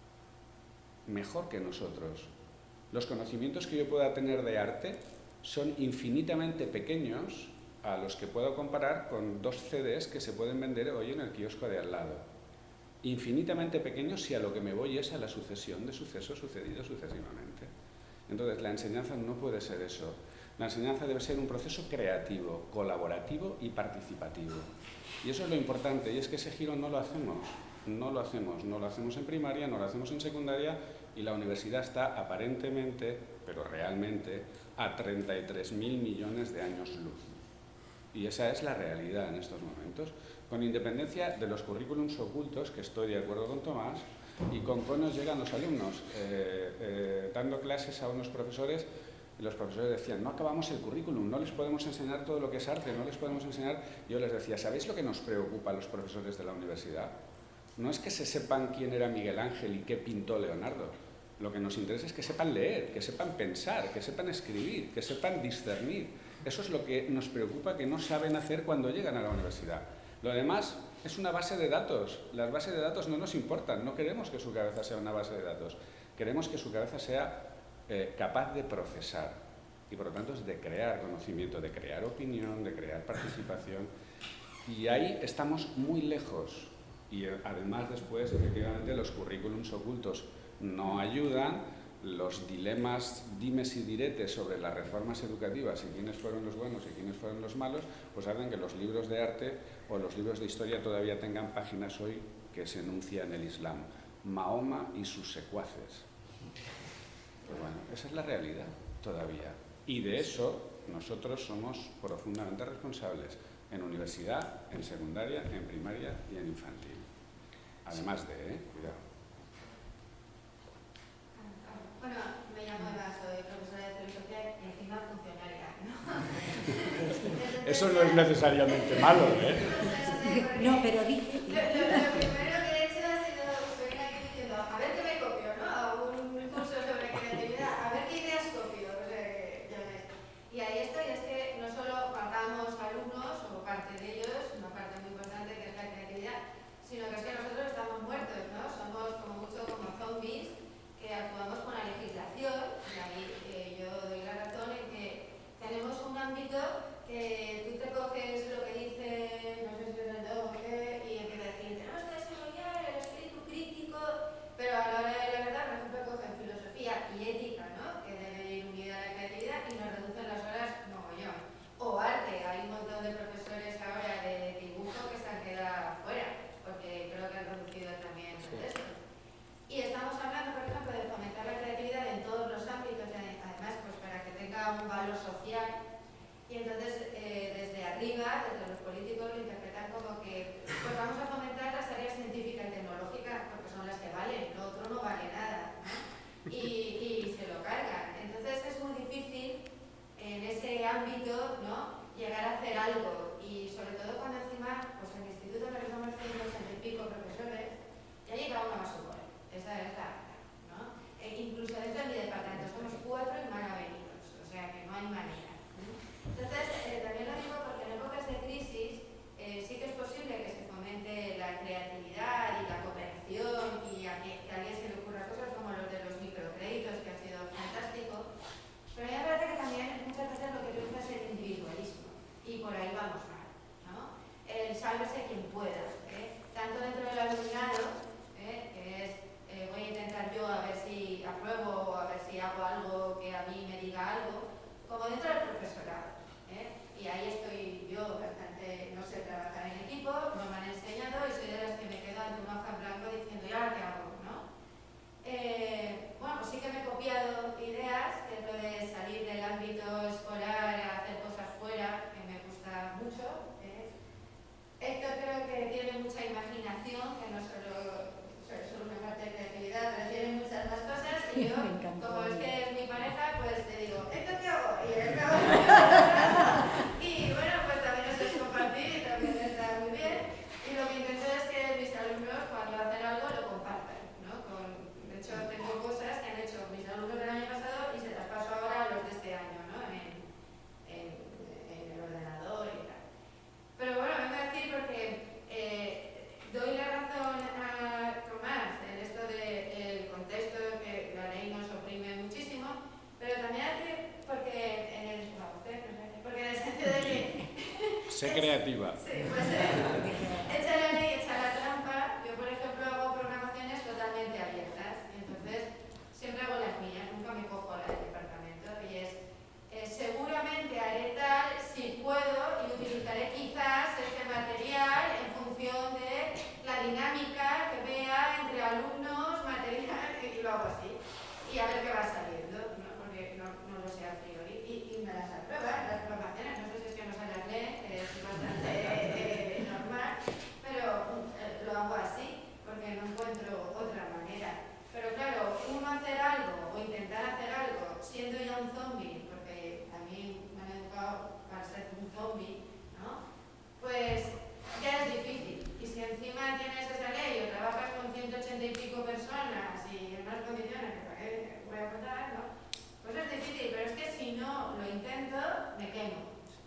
Mejor que nosotros. Los conocimientos que yo pueda tener de arte son infinitamente pequeños a los que puedo comparar con dos C Ds que se pueden vender hoy en el kiosco de al lado. Infinitamente pequeños si a lo que me voy es a la sucesión de sucesos sucedidos sucesivamente. Entonces, la enseñanza no puede ser eso. La enseñanza debe ser un proceso creativo, colaborativo y participativo. Y eso es lo importante, y es que ese giro no lo hacemos. No lo hacemos, no lo hacemos en primaria, no lo hacemos en secundaria, y la universidad está aparentemente, pero realmente, a treinta y tres mil millones de años luz. Y esa es la realidad en estos momentos, con independencia de los currículums ocultos, que estoy de acuerdo con Tomás, y con cómo nos llegan los alumnos. Eh, eh, dando clases a unos profesores, los profesores decían, no acabamos el currículum, no les podemos enseñar todo lo que es arte, no les podemos enseñar. Yo les decía, ¿sabéis lo que nos preocupa a los profesores de la universidad? No es que se sepan quién era Miguel Ángel y qué pintó Leonardo. Lo que nos interesa es que sepan leer, que sepan pensar, que sepan escribir, que sepan discernir. Eso es lo que nos preocupa, que no saben hacer cuando llegan a la universidad. Lo demás es una base de datos. Las bases de datos no nos importan, no queremos que su cabeza sea una base de datos. Queremos que su cabeza sea eh, capaz de procesar y por lo tanto es de crear conocimiento, de crear opinión, de crear participación. Y ahí estamos muy lejos. Y además después, efectivamente, los currículums ocultos no ayudan, los dilemas, dimes y diretes sobre las reformas educativas y quiénes fueron los buenos y quiénes fueron los malos, pues hacen que los libros de arte o los libros de historia todavía tengan páginas hoy que se enuncian el Islam. Mahoma y sus secuaces. Pues bueno, esa es la realidad todavía. Y de eso nosotros somos profundamente responsables en universidad, en secundaria, en primaria y en infantil. Además de, ¿eh? Cuidado. Bueno, me llamo Eva, soy profesora de filosofía y encima funcionaria, ¿no? Eso no es necesariamente malo, ¿eh? No, pero dice... Lo, lo, lo primero que he hecho ha sido venir aquí diciendo, a ver qué me copio, ¿no? A un curso sobre creatividad, a ver qué ideas copio, o sea, ya ves. Y ahí estoy, es que no solo faltamos alumnos, o parte de ellos, una parte muy importante que es la creatividad, sino que es que nosotros estamos muertos, ¿no? Somos como mucho como zombies, que actuamos con la legislación, y ahí eh, yo doy la razón en que tenemos un ámbito que tú te coges lo que dice, no sé si es el dog o qué, y empieza a decir, tenemos que desarrollar el espíritu crítico, pero a la hora de la verdad, por ejemplo, cogen filosofía y ética, ¿no? Que debe ir unida a la creatividad y nos reducen las horas mogollón. O arte, hay un montón de profesores ahora de dibujo que se han quedado fuera, porque creo que han reducido también el texto. Y estamos hablando, por ejemplo, de fomentar la creatividad en todos los ámbitos, además, pues para que tenga un valor social. Y entonces, eh, desde arriba, desde los políticos, lo interpretan como que pues vamos a fomentar las áreas científica y tecnológica, porque son las que valen, lo otro no vale nada, ¿no? Y, y se lo cargan. Entonces es muy difícil en ese ámbito, ¿no?, llegar a hacer algo. Y sobre todo cuando encima, pues en el instituto en el que somos ciento ochenta y pico profesores, ya llega uno más su cole. Esa es la verdad, ¿no? E incluso desde mi departamento somos cuatro y mal avenidos, o sea que no hay manera. Entonces, eh, también lo digo porque en épocas de crisis eh, sí que es posible que se fomente la creatividad y la cooperación y a que, que a alguien se le ocurra cosas como los de los microcréditos, que ha sido fantástico, pero a mí me parece que también como dentro del profesorado, ¿eh? Y ahí estoy yo bastante, no sé trabajar en equipo, no me han enseñado y soy de las que me quedo ante una hoja en blanco diciendo, ¿y ahora qué hago? ¿No? Eh, bueno, pues sí que me he copiado ideas, que es lo de salir del ámbito escolar a hacer cosas fuera, que me gusta mucho. ¿eh? Héctor creo que tiene mucha imaginación, que no solo, solo me falta creatividad, pero tiene muchas más cosas, y yo, como es que es mi pareja, pues te digo, ¿Héctor qué hago? Y él me hago. Y bueno, pues también eso es compartir y también está muy bien. Y lo que intento es que mis alumnos, cuando hacen algo, lo compartan, ¿no? Con, de hecho, tengo cosas que han hecho mis alumnos del año pasado y se las paso ahora a los de este año, ¿no? En, en, en el ordenador y tal. Pero bueno, vengo a decir porque eh, doy la razón a Tomás en esto del contexto, que la ley nos oprime muchísimo, pero también a ti, porque en el, no, usted, no sé, porque en el sentido de que... Sé creativa. Sí, pues eh, echa la ley, echa la trampa. Yo, por ejemplo, hago programaciones totalmente abiertas, y entonces siempre hago las mías, nunca me cojo la del departamento, y es, eh, seguramente haré tal si puedo y utilizaré quizás este material en función de la dinámica que vea entre alumnos, material, y lo hago así, y a ver qué va saliendo, ¿no? Porque no, no lo sé a priori, y, y me las aprueban las programaciones, no sé si es que no se las leen, que es bastante eh, normal, pero eh, lo hago así, porque no encuentro otra manera. Pero claro, uno hacer algo o intentar hacer algo siendo ya un zombie, porque a mí me han educado para ser un zombie, ¿no? Pues ya es difícil. Y si encima tienes esa ley o trabajas con ciento ochenta y pico personas y en unas condiciones que para qué voy a contar, ¿no? Pues es difícil, pero es que si no lo intento, me quemo.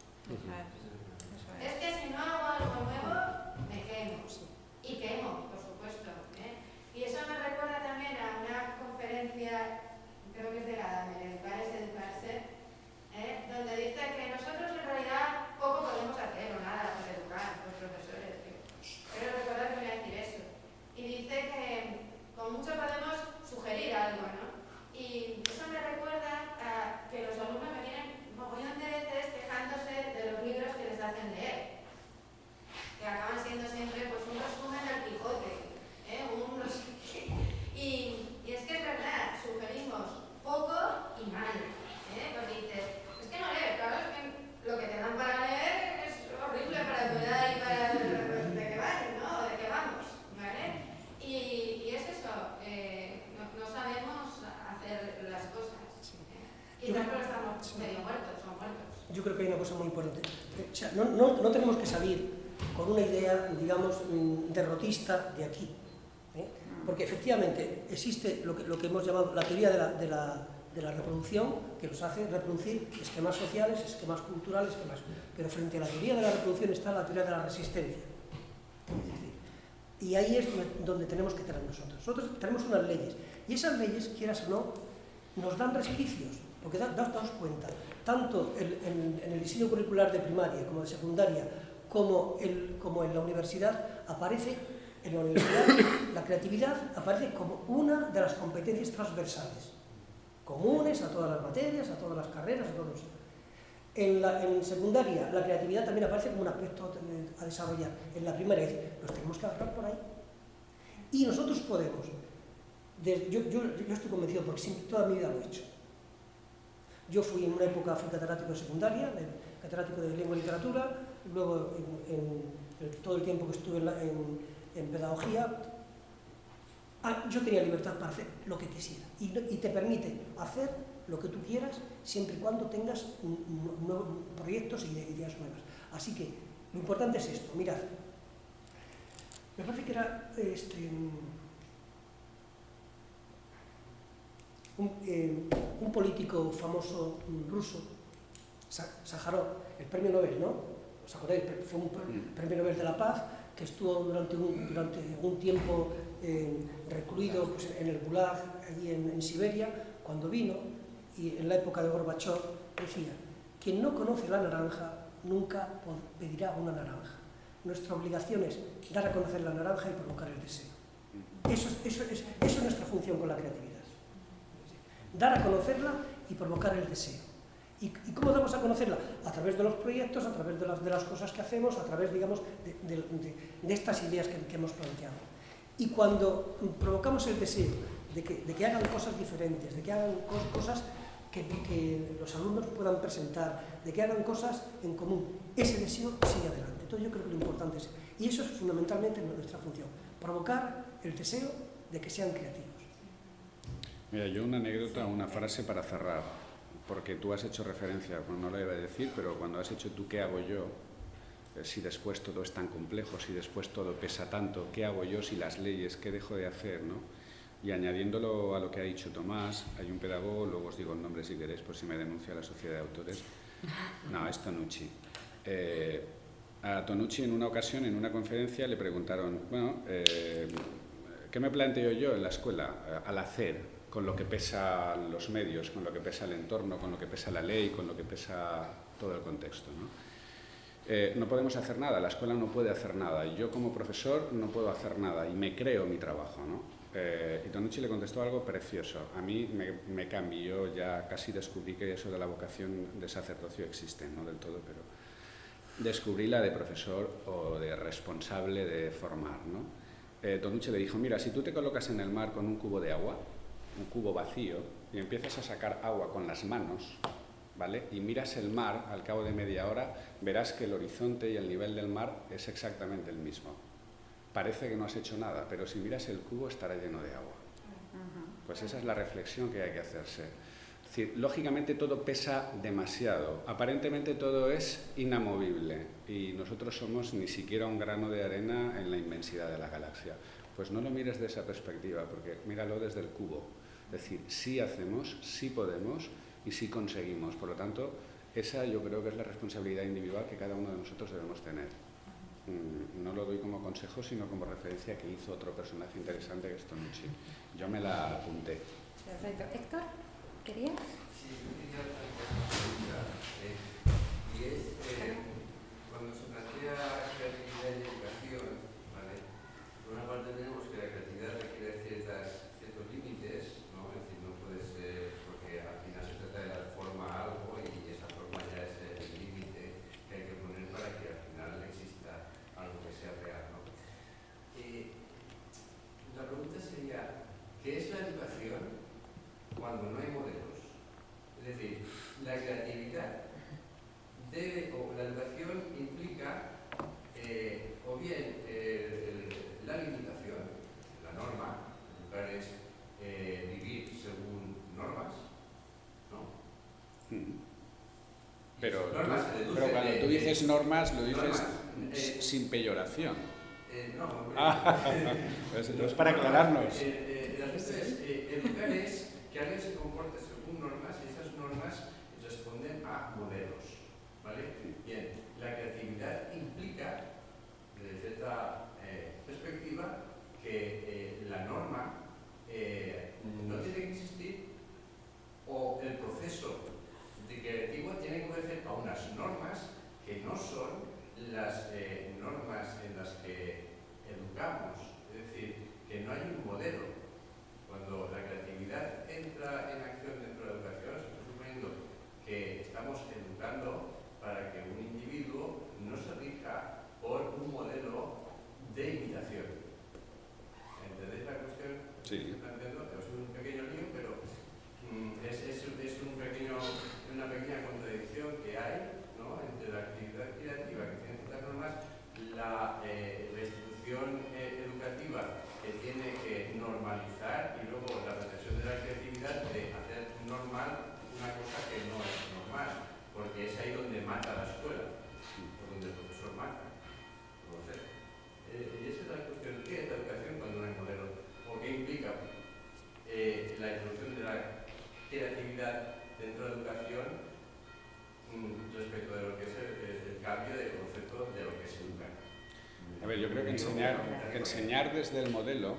Es que si no hago algo nuevo, me quemo. Y quemo, por supuesto. ¿eh? Y eso me recuerda también a una conferencia, creo que es de la DAMER, Educar es Educarse, ¿eh? donde dice que nosotros en realidad poco podemos hacer o nada por educar, los profesores. Pero recuerda que voy a decir eso. Y dice que con mucho podemos sugerir algo, ¿no? Y eso me recuerda a que los alumnos me vienen mogollón de veces quejándose de los libros que les hacen leer, que acaban siendo siempre pues un resumen del Quijote, ¿eh? un no sé qué. Y, y es que es verdad, sugerimos poco y mal, ¿eh? Porque dices, es que no lees, claro, es que lo que te dan para leer es horrible para tu edad y para de qué vas, ¿no? De qué vamos, ¿vale? Y, y es eso, eh, no, no sabemos hacer las cosas. ¿eh? Y nosotros estamos medio muertos, son muertos. Yo creo que hay una cosa muy importante. O sea, no, no, no tenemos que salir con una idea, digamos, derrotista de aquí. ¿eh? Porque efectivamente existe lo que, lo que hemos llamado la teoría de la, de, la, de la reproducción, que nos hace reproducir esquemas sociales, esquemas culturales, esquemas... pero frente a la teoría de la reproducción está la teoría de la resistencia. Y ahí es donde tenemos que tener nosotros. Nosotros tenemos unas leyes, y esas leyes, quieras o no, nos dan resquicios, porque da, daos cuenta, tanto el, en, en el diseño curricular de primaria como de secundaria, como, el, como en la universidad, aparece, en la universidad, la creatividad aparece como una de las competencias transversales, comunes a todas las materias, a todas las carreras, a todos los... En, la, en secundaria, la creatividad también aparece como un aspecto a desarrollar. En la primaria, nos tenemos que agarrar por ahí. Y nosotros podemos. De, yo, yo, yo estoy convencido, porque siempre, toda mi vida lo he hecho. Yo fui en una época, fui catedrático de secundaria, de, catedrático de lengua y literatura, luego en, en, en todo el tiempo que estuve en, la, en, en pedagogía, ah, yo tenía libertad para hacer lo que quisiera. Y, y te permite hacer lo que tú quieras, siempre y cuando tengas nuevos proyectos e ideas nuevas. Así que lo importante es esto. Mirad, me parece que era este, un, eh, un político famoso ruso, Sájarov, el premio Nobel, ¿no? ¿Os acordáis? Fue un premio Nobel de la Paz que estuvo durante un, durante un tiempo eh, recluido pues, en el Gulag, allí en, en Siberia. Cuando vino, y en la época de Gorbachov, decía, quien no conoce la naranja nunca pedirá una naranja. Nuestra obligación es dar a conocer la naranja y provocar el deseo. Eso es, eso es, eso es nuestra función con la creatividad. Dar a conocerla y provocar el deseo. ¿Y, y cómo a conocerla a través de los proyectos, a través de las, de las cosas que hacemos, a través, digamos, de, de, de, de estas ideas que, que hemos planteado. Y cuando provocamos el deseo de que, de que hagan cosas diferentes, de que hagan cosas que, que los alumnos puedan presentar, de que hagan cosas en común, ese deseo sigue adelante. Entonces yo creo que lo importante es, y eso es fundamentalmente nuestra función, provocar el deseo de que sean creativos. Mira, yo una anécdota, una frase para cerrar, porque tú has hecho referencia, bueno, no lo iba a decir, pero cuando has hecho tú, ¿qué hago yo? Eh, si después todo es tan complejo, si después todo pesa tanto, ¿qué hago yo si las leyes, qué dejo de hacer, ¿no? Y añadiéndolo a lo que ha dicho Tomás, hay un pedagogo, luego os digo el nombre si queréis, por si me denuncia la sociedad de autores. No, es Tonucci. Eh, a Tonucci en una ocasión, en una conferencia, le preguntaron, bueno, eh, ¿qué me planteo yo en la escuela al hacer? Con lo que pesa los medios, con lo que pesa el entorno, con lo que pesa la ley, con lo que pesa todo el contexto, ¿no? Eh, no podemos hacer nada, la escuela no puede hacer nada, y yo como profesor no puedo hacer nada, y me creo mi trabajo, ¿no? Eh, y Tonucci le contestó algo precioso, a mí me, me cambió, ya casi descubrí que eso de la vocación de sacerdocio existe, no del todo, pero descubrí la de profesor o de responsable de formar, ¿no? Eh, Tonucci le dijo, mira, si tú te colocas en el mar con un cubo de agua, un cubo vacío, y empiezas a sacar agua con las manos, ¿vale? Y miras el mar, al cabo de media hora, verás que el horizonte y el nivel del mar es exactamente el mismo. Parece que no has hecho nada, pero si miras el cubo estará lleno de agua. Pues esa es la reflexión que hay que hacerse. Es decir, lógicamente todo pesa demasiado, aparentemente todo es inamovible, y nosotros somos ni siquiera un grano de arena en la inmensidad de la galaxia. Pues no lo mires de esa perspectiva, porque míralo desde el cubo. Es decir, sí hacemos, sí podemos y sí conseguimos. Por lo tanto, esa yo creo que es la responsabilidad individual que cada uno de nosotros debemos tener. No lo doy como consejo, sino como referencia que hizo otro personaje interesante, que es Tonucci. Yo me la apunté. Perfecto. Héctor, ¿querías? Sí, yo quería hacer una pregunta. Eh, y es, eh, cuando se plantea creatividad y educación, ¿vale? Por una parte tenemos que la creatividad requiere ciertas, ciertos límites, ¿no? Es decir, no puede ser, porque al final se trata de dar forma a algo y esa forma ya es el límite que hay que poner para que al final exista algo que sea real, ¿no? Eh, la pregunta sería, ¿qué es la educación cuando no hay modelos? Es decir, la creatividad debe, o la educación implica eh, o bien eh, el, la limitación, la norma, educar es eh, vivir según normas, ¿no? Pero, normas tú, pero cuando de, tú dices normas, lo dices normas, eh, sin peyoración. Eh, no, ah, pues, es para aclararnos. Eh, eh, la cosa es, eh, educar es que alguien se comporte según normas y esas normas responden a modelos, ¿vale? Bien, la creatividad implica, desde cierta eh, perspectiva, que eh, la norma eh, no tiene que existir o el proceso de creativo tiene que obedecer a unas normas que no son las eh, normas en las que educamos, es decir, que no hay un modelo. Cuando la creatividad entra en acción dentro de la educación, estoy suponiendo que estamos educando para que un individuo no se rija por un modelo de imitación. ¿Entendéis la cuestión? Sí. Planteando, es un pequeño lío, pero mm, es, es, es un pequeño, una pequeña contradicción que hay, ¿no?, entre la actividad creativa que tiene ciertas normas, la, eh, la institución eh, educativa que tiene que normalizar y luego la pretensión de la creatividad de hacer normal una cosa que no es normal, porque es ahí donde mata la escuela, o donde el profesor mata. No sé. Eh, y esa es la cuestión. ¿Qué es la educación cuando no hay modelo? ¿O qué implica eh, la introducción de la creatividad dentro de la educación mm, respecto de lo que es el, el cambio de concepto de lo que se educa? A ver, yo creo que enseñar, que enseñar desde el modelo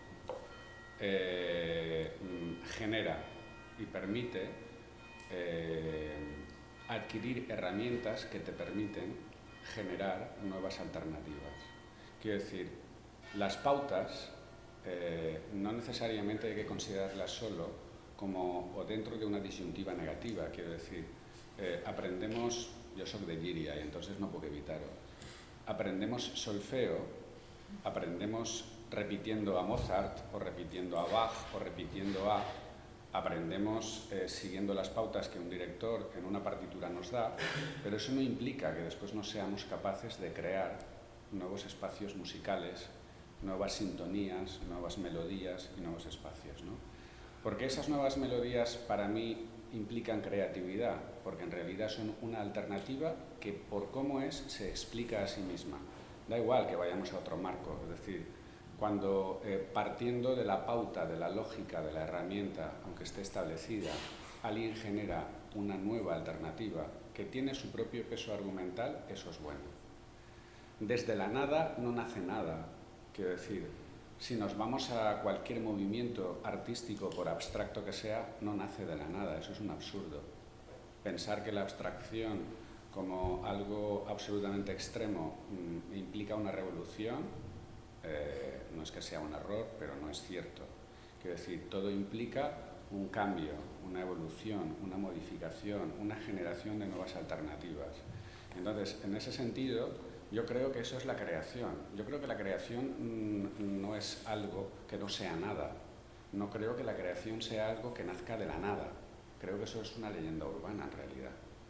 eh, genera y permite eh, adquirir herramientas que te permiten generar nuevas alternativas. Quiero decir, las pautas eh, no necesariamente hay que considerarlas solo como o dentro de una disyuntiva negativa. Quiero decir, eh, aprendemos, yo soy de Llíria y entonces no puedo evitarlo, aprendemos solfeo, aprendemos repitiendo a Mozart o repitiendo a Bach o repitiendo a, aprendemos eh, siguiendo las pautas que un director en una partitura nos da, pero eso no implica que después no seamos capaces de crear nuevos espacios musicales, nuevas sintonías, nuevas melodías y nuevos espacios, ¿no? Porque esas nuevas melodías para mí implican creatividad, porque en realidad son una alternativa que por cómo es se explica a sí misma. Da igual que vayamos a otro marco, es decir, cuando eh, partiendo de la pauta, de la lógica, de la herramienta, aunque esté establecida, alguien genera una nueva alternativa que tiene su propio peso argumental, eso es bueno. Desde la nada no nace nada, quiero decir, si nos vamos a cualquier movimiento artístico, por abstracto que sea, no nace de la nada, eso es un absurdo. Pensar que la abstracción como algo absolutamente extremo mmm, implica una revolución, eh, no es que sea un error, pero no es cierto. Quiero decir, todo implica un cambio, una evolución, una modificación, una generación de nuevas alternativas. Entonces, en ese sentido, yo creo que eso es la creación. Yo creo que la creación mmm, no es algo que no sea nada. No creo que la creación sea algo que nazca de la nada. Creo que eso es una leyenda urbana, en realidad.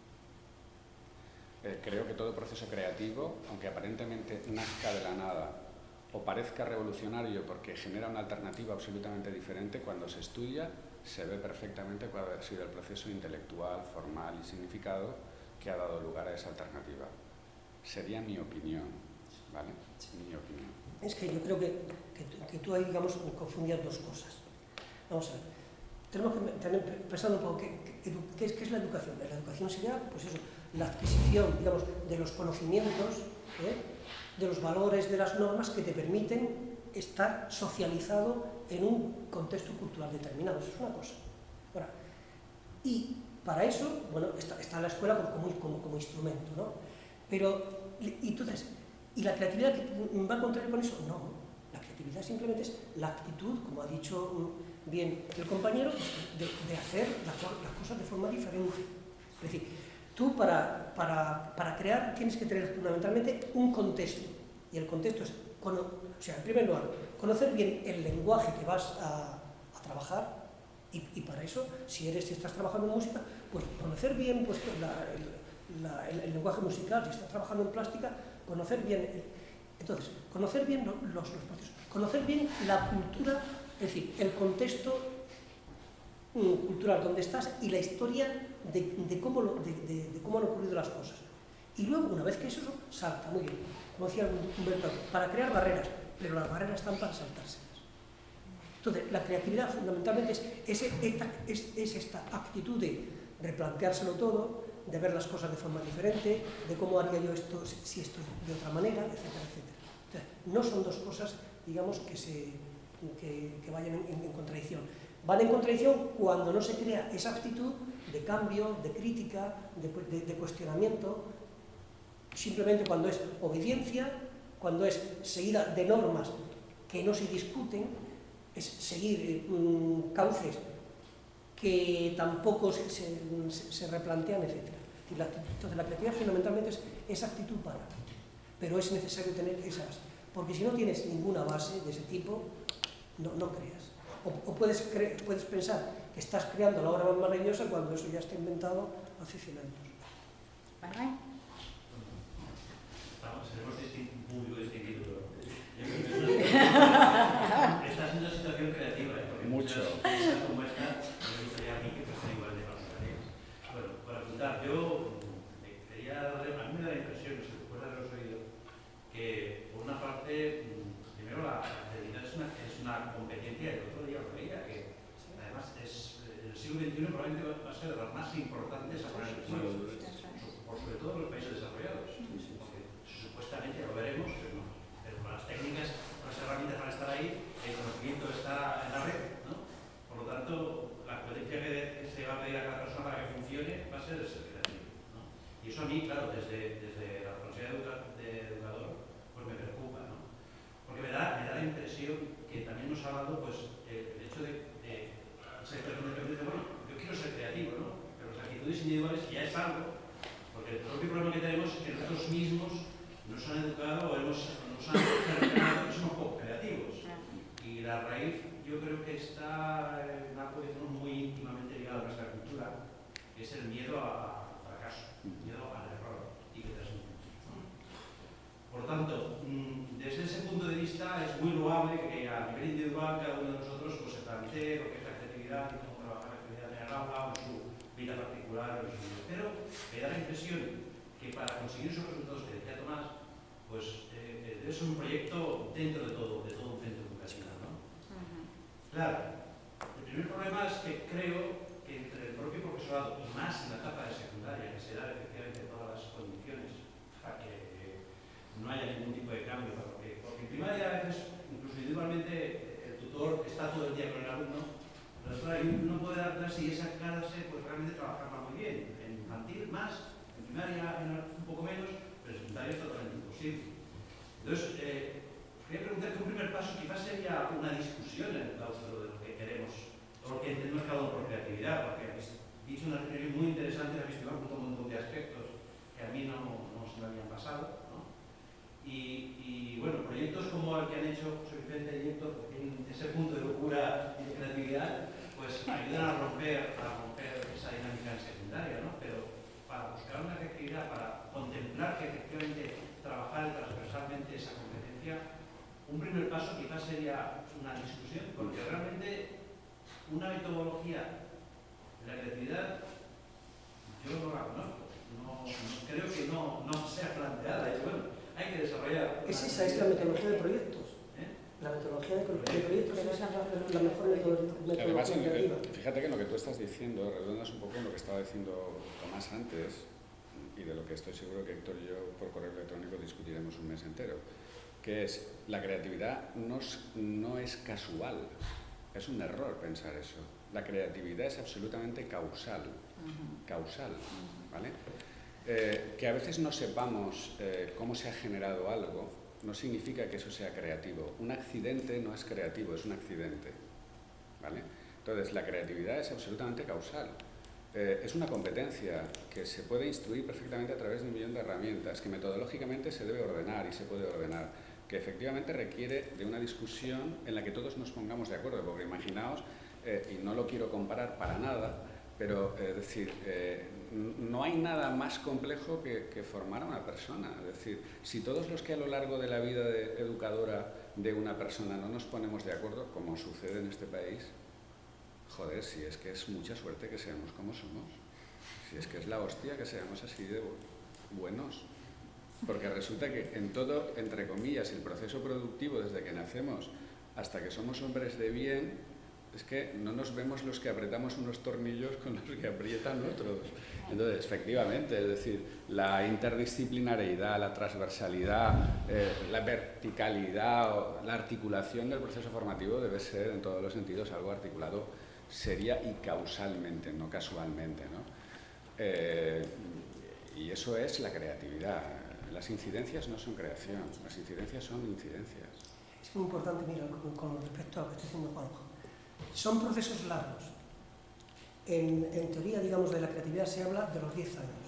Eh, creo que todo proceso creativo, aunque aparentemente nazca de la nada o parezca revolucionario porque genera una alternativa absolutamente diferente, cuando se estudia se ve perfectamente cuál ha sido el proceso intelectual, formal y significado que ha dado lugar a esa alternativa. Sería mi opinión, ¿vale? Mi opinión. Es que yo creo que, que, que tú ahí, digamos, confundías dos cosas. Vamos a ver. Tenemos que tener pensando un poco qué, qué, qué, es, qué es la educación. La educación sería, pues eso, la adquisición, digamos, de los conocimientos, ¿eh? de los valores, de las normas que te permiten estar socializado en un contexto cultural determinado. Eso es una cosa. Ahora, y para eso, bueno, está, está la escuela como, como, como instrumento, ¿no? Pero, y entonces, ¿y la creatividad va a contrario con eso? No. La creatividad simplemente es la actitud, como ha dicho bien el compañero, de, de hacer las, las cosas de forma diferente. Es decir, tú para, para, para crear tienes que tener fundamentalmente un contexto. Y el contexto es, cono, o sea, en primer lugar, conocer bien el lenguaje que vas a, a trabajar. Y, y para eso, si, eres, si estás trabajando en música, pues conocer bien pues, la, el, la, el, el lenguaje musical. Si estás trabajando en plástica, conocer bien... El, entonces, conocer bien los, los procesos. Conocer bien la cultura, es decir, el contexto um, cultural donde estás y la historia de, de, cómo lo, de, de, de cómo han ocurrido las cosas. Y luego, una vez que eso salta, muy bien, como decía Humberto, para crear barreras, pero las barreras están para saltárselas. Entonces, la creatividad fundamentalmente es, ese, es, es esta actitud de replanteárselo todo, de ver las cosas de forma diferente, de cómo haría yo esto si esto es de otra manera, etcétera, etcétera. Entonces, no son dos cosas, digamos, que, se, que, que vayan en, en contradicción. Van en contradicción cuando no se crea esa actitud de cambio, de crítica, de, de, de cuestionamiento, simplemente cuando es obediencia, cuando es seguida de normas que no se discuten, es seguir um, cauces que tampoco se, se, se replantean, etcétera. Entonces, la creatividad fundamentalmente es esa actitud para, pero es necesario tener esa base, porque si no tienes ninguna base de ese tipo, no, no creas. O, o puedes, cre puedes pensar que estás creando la obra más maravillosa cuando eso ya está inventado hace cien años. Manuel. Vamos, seremos un público distinguido, pero estás en una situación creativa, ¿eh? Porque mucho. Muchas, como esta, me gustaría a mí que fuesen igual de fascinantes. Bueno, para apuntar, yo quería darle, a mí me da la impresión, no sé, después de haberos oído, que por una parte, primero la creatividad es una, es una competencia, el otro día lo veía, que además es, el siglo veintiuno probablemente va a ser de las más importantes a poner el siglo, sobre todo en los países desarrollados, porque supuestamente ya lo veremos, pero, pero con las técnicas, con las herramientas van a estar ahí, el conocimiento está en la red, ¿no? Por lo tanto, la competencia que, que se va a pedir a cada persona para que funcione va a ser el ser creativo, ¿no? Y eso a mí, claro, desde, desde la responsabilidad de educador, pues me preocupa, ¿no? Porque me da, me da la impresión que también nos ha hablado, pues, el hecho de, de ser creativo, bueno, yo quiero ser creativo, ¿no? Pero las actitudes actitudes individuales ya es algo, porque el propio problema que tenemos es que nosotros mismos nos han educado o hemos, nos han cercenado que somos poco creativos. Y la raíz yo creo que está en una posición muy íntimamente ligada a nuestra cultura, que es el miedo al fracaso, el miedo al error y que transmitimos, ¿no? Por tanto, desde ese punto de vista es muy loable que a nivel individual cada uno de nosotros pues, se plantee lo que es la creatividad y cómo trabajar la creatividad en el aula o en su vida particular. Pero me da la impresión que para conseguir esos resultados que decía Tomás, pues eh, debe ser un proyecto dentro de todo, de todo un centro educativo, ¿no? Uh-huh. Claro, el primer problema es que creo que entre el propio profesorado y más en la etapa de secundaria, que se da efectivamente todas las condiciones para que eh, no haya ningún tipo de cambio, porque, porque en primaria a veces, incluso individualmente, el tutor está todo el día con el alumno, pero no puede dar clase y esa clase pues realmente trabajarla muy bien. En infantil más, en primaria un poco menos, pero en secundaria es totalmente imposible. Entonces, eh, quería preguntar que un primer paso quizás sería una discusión en el claustro de lo que queremos, o lo que entendemos cada uno por creatividad, porque habéis dicho una reflexión muy interesante, habéis llevado un montón de aspectos que a mí no, no se me habían pasado, ¿no? Y, y bueno, proyectos como el que han hecho José Vicente y Héctor, en ese punto de locura y de creatividad, pues ayudan a romper, a romper esa dinámica en secundaria, ¿no? Pero para buscar una creatividad, para contemplar que efectivamente trabajar transversalmente esa competencia, un primer paso quizás sería una discusión, porque realmente una metodología de la creatividad yo no la conozco, no, no, creo que no, no sea planteada, y bueno, hay que desarrollar. Es esa, es la metodología de proyectos. ¿Eh? La metodología de proyectos es la, la mejor metodología Además, creativa. Fíjate que en lo que tú estás diciendo redondas un poco en lo que estaba diciendo Tomás antes, y de lo que estoy seguro que Héctor y yo por correo electrónico discutiremos un mes entero, que es, la creatividad no es, no es casual, es un error pensar eso. La creatividad es absolutamente causal, causal, ¿vale? Eh, que a veces no sepamos eh, cómo se ha generado algo, no significa que eso sea creativo. Un accidente no es creativo, es un accidente, ¿vale? Entonces, la creatividad es absolutamente causal. Eh, es una competencia que se puede instruir perfectamente a través de un millón de herramientas, que metodológicamente se debe ordenar y se puede ordenar, que efectivamente requiere de una discusión en la que todos nos pongamos de acuerdo, porque imaginaos, eh, y no lo quiero comparar para nada, pero es eh, decir, eh, no hay nada más complejo que, que formar a una persona. Es decir, si todos los que a lo largo de la vida de, educadora de una persona no nos ponemos de acuerdo, como sucede en este país, joder, si es que es mucha suerte que seamos como somos, si es que es la hostia que seamos así de buenos, porque resulta que en todo, entre comillas, el proceso productivo desde que nacemos hasta que somos hombres de bien, es que no nos vemos los que apretamos unos tornillos con los que aprietan otros. Entonces, efectivamente, es decir, la interdisciplinariedad, la transversalidad, eh, la verticalidad, la articulación del proceso formativo debe ser en todos los sentidos algo articulado seria y causalmente, no casualmente, ¿no? Eh, y eso es la creatividad. Las incidencias no son creación, las incidencias son incidencias. Es muy importante, mira, con, con respecto a lo que está diciendo Juanjo. Son procesos largos. En, en teoría, digamos, de la creatividad se habla de los diez años.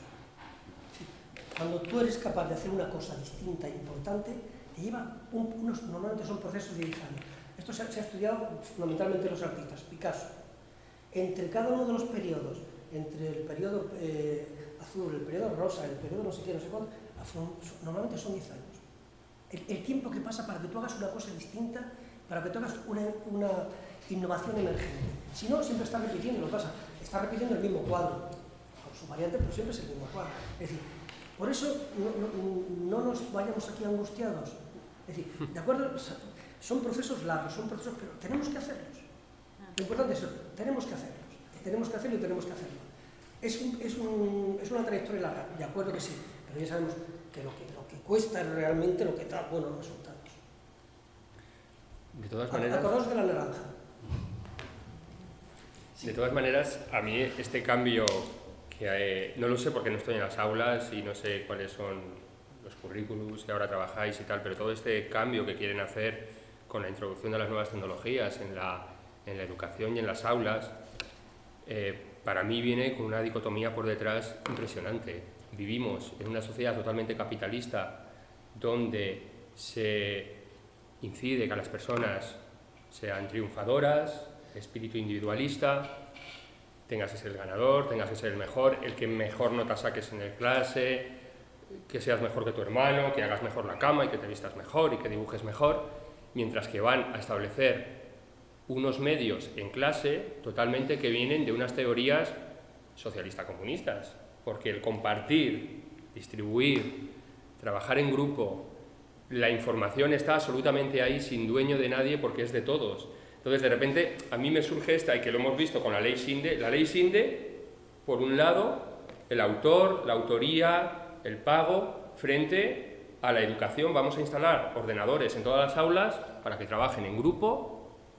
Cuando tú eres capaz de hacer una cosa distinta e importante, te lleva un, unos, normalmente son procesos de diez años. Esto se ha, se ha estudiado fundamentalmente en los artistas, Picasso. Entre cada uno de los periodos, entre el periodo eh, azul, el periodo rosa, el periodo no sé qué, no sé cuánto, normalmente son diez años. El, el tiempo que pasa para que tú hagas una cosa distinta, para que tú hagas una, una innovación emergente. Si no, siempre estás repitiendo, lo que pasa, estás repitiendo el mismo cuadro, con su variante, pero siempre es el mismo cuadro. Es decir, por eso no, no, no nos vayamos aquí angustiados. Es decir, ¿de acuerdo? Son procesos largos, son procesos, pero tenemos que hacerlos. Lo importante es eso, tenemos que hacerlos. Tenemos que hacerlo y tenemos que hacerlo. Es, un, es, un, es una trayectoria larga, de acuerdo que sí, pero ya sabemos que lo que, lo que cuesta es realmente lo que da buenos resultados. De todas maneras, acordaos de la naranja. De todas maneras, a mí este cambio, que eh, no lo sé porque no estoy en las aulas y no sé cuáles son los currículums que ahora trabajáis y tal, pero todo este cambio que quieren hacer con la introducción de las nuevas tecnologías en la, en la educación y en las aulas, eh, para mí viene con una dicotomía por detrás impresionante. Vivimos en una sociedad totalmente capitalista donde se incide que las personas sean triunfadoras, espíritu individualista, tengas que ser el ganador, tengas que ser el mejor, el que mejor nota saques en el clase, que seas mejor que tu hermano, que hagas mejor la cama y que te vistas mejor y que dibujes mejor, mientras que van a establecer unos medios en clase totalmente que vienen de unas teorías socialista-comunistas, porque el compartir, distribuir, trabajar en grupo, la información está absolutamente ahí sin dueño de nadie porque es de todos. Entonces, de repente, a mí me surge esta, y que lo hemos visto con la ley Sinde, la ley Sinde, por un lado, el autor, la autoría, el pago, frente a la educación. Vamos a instalar ordenadores en todas las aulas para que trabajen en grupo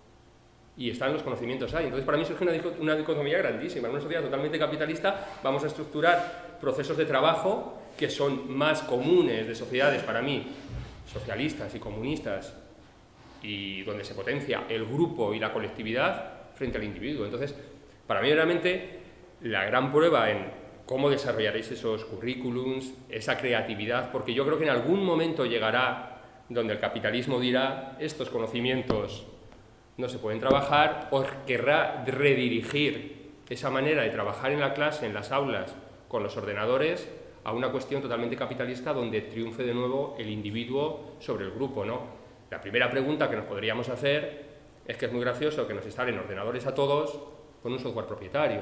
y están los conocimientos ahí. Entonces, para mí surge una, una dicotomía grandísima. En una sociedad totalmente capitalista vamos a estructurar procesos de trabajo que son más comunes de sociedades, para mí, socialistas y comunistas, y donde se potencia el grupo y la colectividad frente al individuo. Entonces, para mí realmente la gran prueba en cómo desarrollaréis esos currículums, esa creatividad, porque yo creo que en algún momento llegará donde el capitalismo dirá estos conocimientos no se pueden trabajar, o querrá redirigir esa manera de trabajar en la clase, en las aulas, con los ordenadores, a una cuestión totalmente capitalista donde triunfe de nuevo el individuo sobre el grupo, ¿no? La primera pregunta que nos podríamos hacer es que es muy gracioso que nos instalen ordenadores a todos con un software propietario.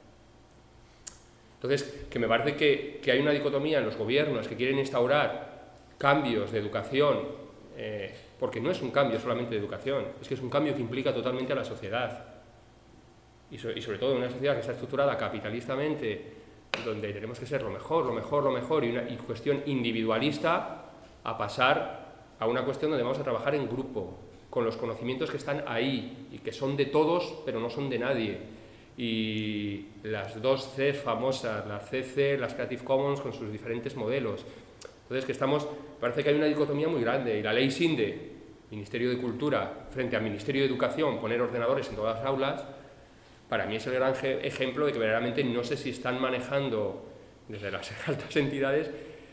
Entonces, que me parece que, que hay una dicotomía en los gobiernos que quieren instaurar cambios de educación, eh, porque no es un cambio solamente de educación, es que es un cambio que implica totalmente a la sociedad. Y, so, y sobre todo en una sociedad que está estructurada capitalistamente, donde tenemos que ser lo mejor, lo mejor, lo mejor, y una y cuestión individualista, a pasar a una cuestión donde vamos a trabajar en grupo, con los conocimientos que están ahí, y que son de todos, pero no son de nadie. Y las dos C famosas, la C C, las Creative Commons, con sus diferentes modelos. Entonces, que estamos, parece que hay una dicotomía muy grande, y la ley Sinde, Ministerio de Cultura, frente al Ministerio de Educación, poner ordenadores en todas las aulas, para mí es el gran ejemplo de que verdaderamente no sé si están manejando desde las altas entidades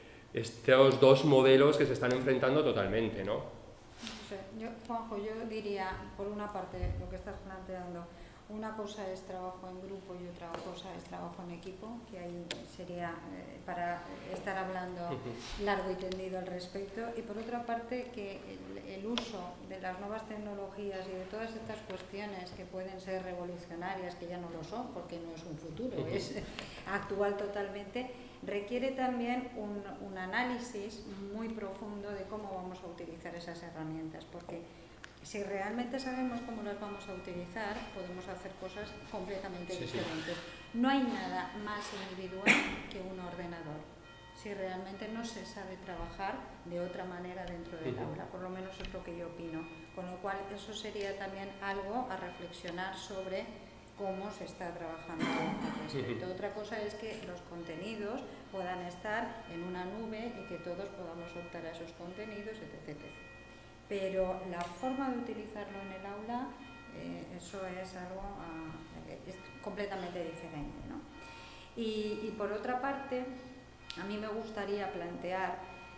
estos dos modelos que se están enfrentando totalmente, ¿no? No sé, yo, Juanjo, yo diría, por una parte, lo que estás planteando, una cosa es trabajo en grupo y otra cosa es trabajo en equipo, que ahí sería eh, para estar hablando largo y tendido al respecto, y por otra parte que el, el uso de las nuevas tecnologías y de todas estas cuestiones que pueden ser revolucionarias, que ya no lo son porque no es un futuro, es actual totalmente, requiere también un, un análisis muy profundo de cómo vamos a utilizar esas herramientas, porque si realmente sabemos cómo las vamos a utilizar, podemos hacer cosas completamente sí, diferentes. Sí. No hay nada más individual que un ordenador, si realmente no se sabe trabajar de otra manera dentro del uh-huh. aula, por lo menos es lo que yo opino. Con lo cual, eso sería también algo a reflexionar sobre cómo se está trabajando al respecto. Uh-huh. Otra cosa es que los contenidos puedan estar en una nube y que todos podamos optar a esos contenidos, etcétera, etcétera. Pero la forma de utilizarlo en el aula, eh, eso es algo uh, es completamente diferente, ¿no? Y, y por otra parte, a mí me gustaría plantear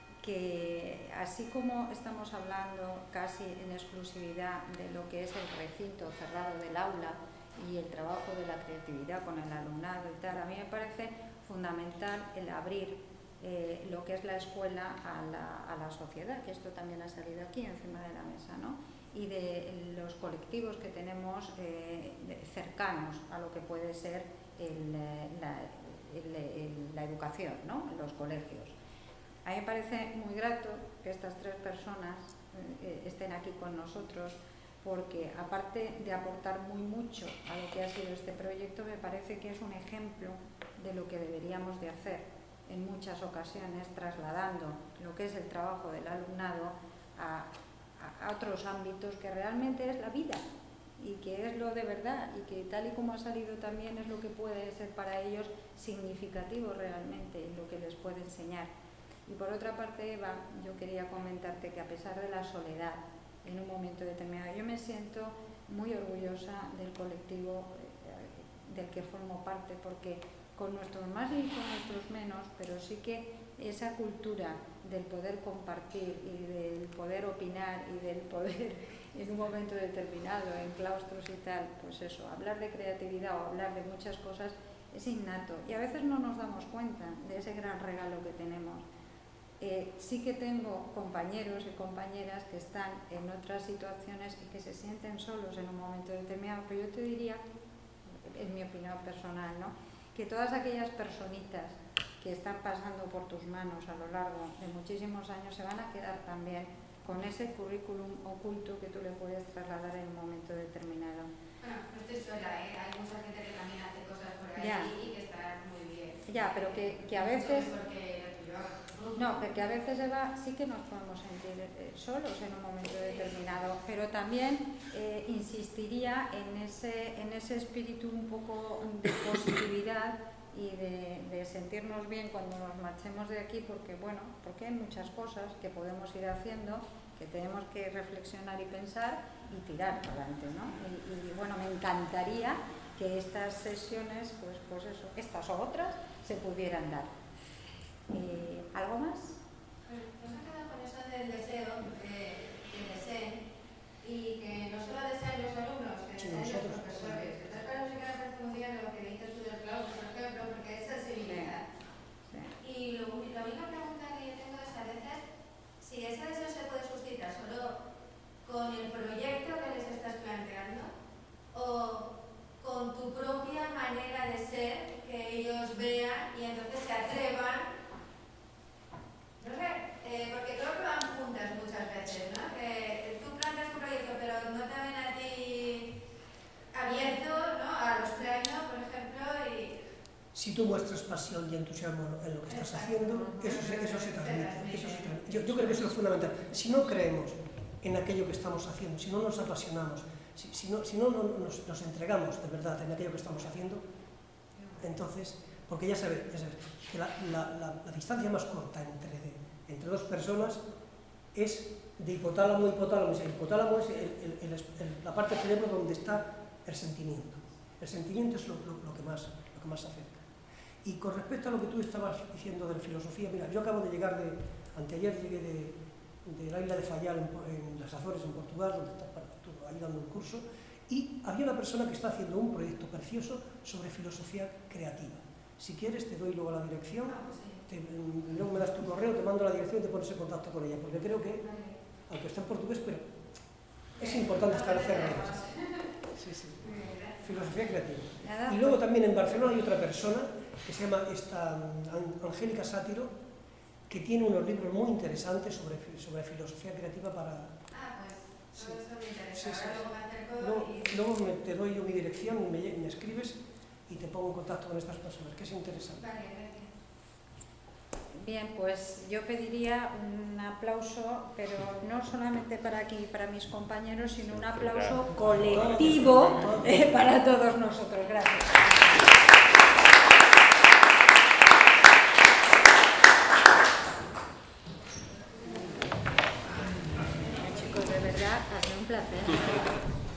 que así como estamos hablando casi en exclusividad de lo que es el recinto cerrado del aula y el trabajo de la creatividad con el alumnado y tal, a mí me parece fundamental el abrir Eh, lo que es la escuela a la, a la sociedad, que esto también ha salido aquí encima de la mesa, ¿no? Y de los colectivos que tenemos eh, cercanos a lo que puede ser el, la, el, el, la educación, ¿no? En los colegios. A mí me parece muy grato que estas tres personas eh, estén aquí con nosotros, porque aparte de aportar muy mucho a lo que ha sido este proyecto, me parece que es un ejemplo de lo que deberíamos de hacer en muchas ocasiones, trasladando lo que es el trabajo del alumnado a, a, a otros ámbitos que realmente es la vida y que es lo de verdad y que tal y como ha salido también es lo que puede ser para ellos significativo realmente, lo que les puede enseñar. Y por otra parte, Eva, yo quería comentarte que a pesar de la soledad en un momento determinado, yo me siento muy orgullosa del colectivo del que formo parte, porque con nuestros más y con nuestros menos, pero sí que esa cultura del poder compartir y del poder opinar y del poder en un momento determinado, en claustros y tal, pues eso, hablar de creatividad o hablar de muchas cosas es innato y a veces no nos damos cuenta de ese gran regalo que tenemos. Eh, sí que tengo compañeros y compañeras que están en otras situaciones y que se sienten solos en un momento determinado, pero yo te diría, en mi opinión personal, ¿no?, que todas aquellas personitas que están pasando por tus manos a lo largo de muchísimos años se van a quedar también con ese currículum oculto que tú le puedes trasladar en un momento determinado. Bueno, no estoy sola, ¿eh? Hay mucha gente que también hace cosas por ahí ya. y que está muy bien. Ya, pero que, que a veces... Porque no, porque a veces, Eva, sí que nos podemos sentir eh, solos en un momento determinado, pero también eh, insistiría en ese, en ese espíritu un poco de positividad y de, de sentirnos bien cuando nos marchemos de aquí, porque bueno, porque hay muchas cosas que podemos ir haciendo, que tenemos que reflexionar y pensar y tirar para adelante, ¿no? Y, y bueno, me encantaría que estas sesiones, pues, pues eso, estas o otras, se pudieran dar. Eh, ¿Algo más? Pues nos ha quedado con eso del deseo, de, del deseo, y que no solo desean los alumnos, que Sí, desean los nosotros. profesores. Entonces, claro, sí que me parece muy bien lo que dices tú del claustro, por ejemplo, porque es sensibilidad. Sí. Y lo, la única pregunta que yo tengo es a veces si ese deseo se puede suscitar solo con el proyecto que les estás planteando o con tu propia manera de ser, que ellos vean y entonces se atrevan. No sé, eh, porque creo que van juntas muchas veces, ¿no? Que tú planteas un proyecto, pero no te ven a ti abierto, ¿no?, a los premios, por ejemplo, y... Si tú muestras pasión y entusiasmo en lo que estás haciendo, eso se, eso se transmite. Eso se transmite. Yo, yo creo que eso es fundamental. Si no creemos en aquello que estamos haciendo, si no nos apasionamos, si, si no, si no, no nos, nos entregamos de verdad en aquello que estamos haciendo, entonces, porque ya sabes, ya sabes que la, la, la, la distancia más corta entre, de, entre dos personas es de hipotálamo a hipotálamo. El hipotálamo es el, el, el, el, la parte del cerebro donde está el sentimiento. El sentimiento es lo, lo, lo, que más, lo que más se acerca. Y con respecto a lo que tú estabas diciendo de la filosofía, mira, yo acabo de llegar de, anteayer llegué de, de la isla de Faial en, en las Azores, en Portugal, donde estuve ahí dando un curso, y había una persona que está haciendo un proyecto precioso sobre filosofía creativa. Si quieres te doy luego la dirección, te, luego me das tu correo, te mando la dirección y te pones en contacto con ella, porque creo que, aunque está en portugués, pero es importante establecer reglas. Sí, sí. Filosofía creativa. Y luego también en Barcelona hay otra persona que se llama esta Angélica Sátiro, que tiene unos libros muy interesantes sobre, sobre filosofía creativa para... Ah, pues, sí. todo eso me interesa. Sí, sí, Ahora sí. luego me acerco Luego, y... luego me, te doy yo mi dirección y me, me escribes y te pongo en contacto con estas personas, que es interesante. Vale, gracias. Bien, pues yo pediría un aplauso, pero no solamente para aquí, para mis compañeros, sino un aplauso colectivo eh, para todos nosotros. Gracias. Chicos, de verdad, ha sido un placer.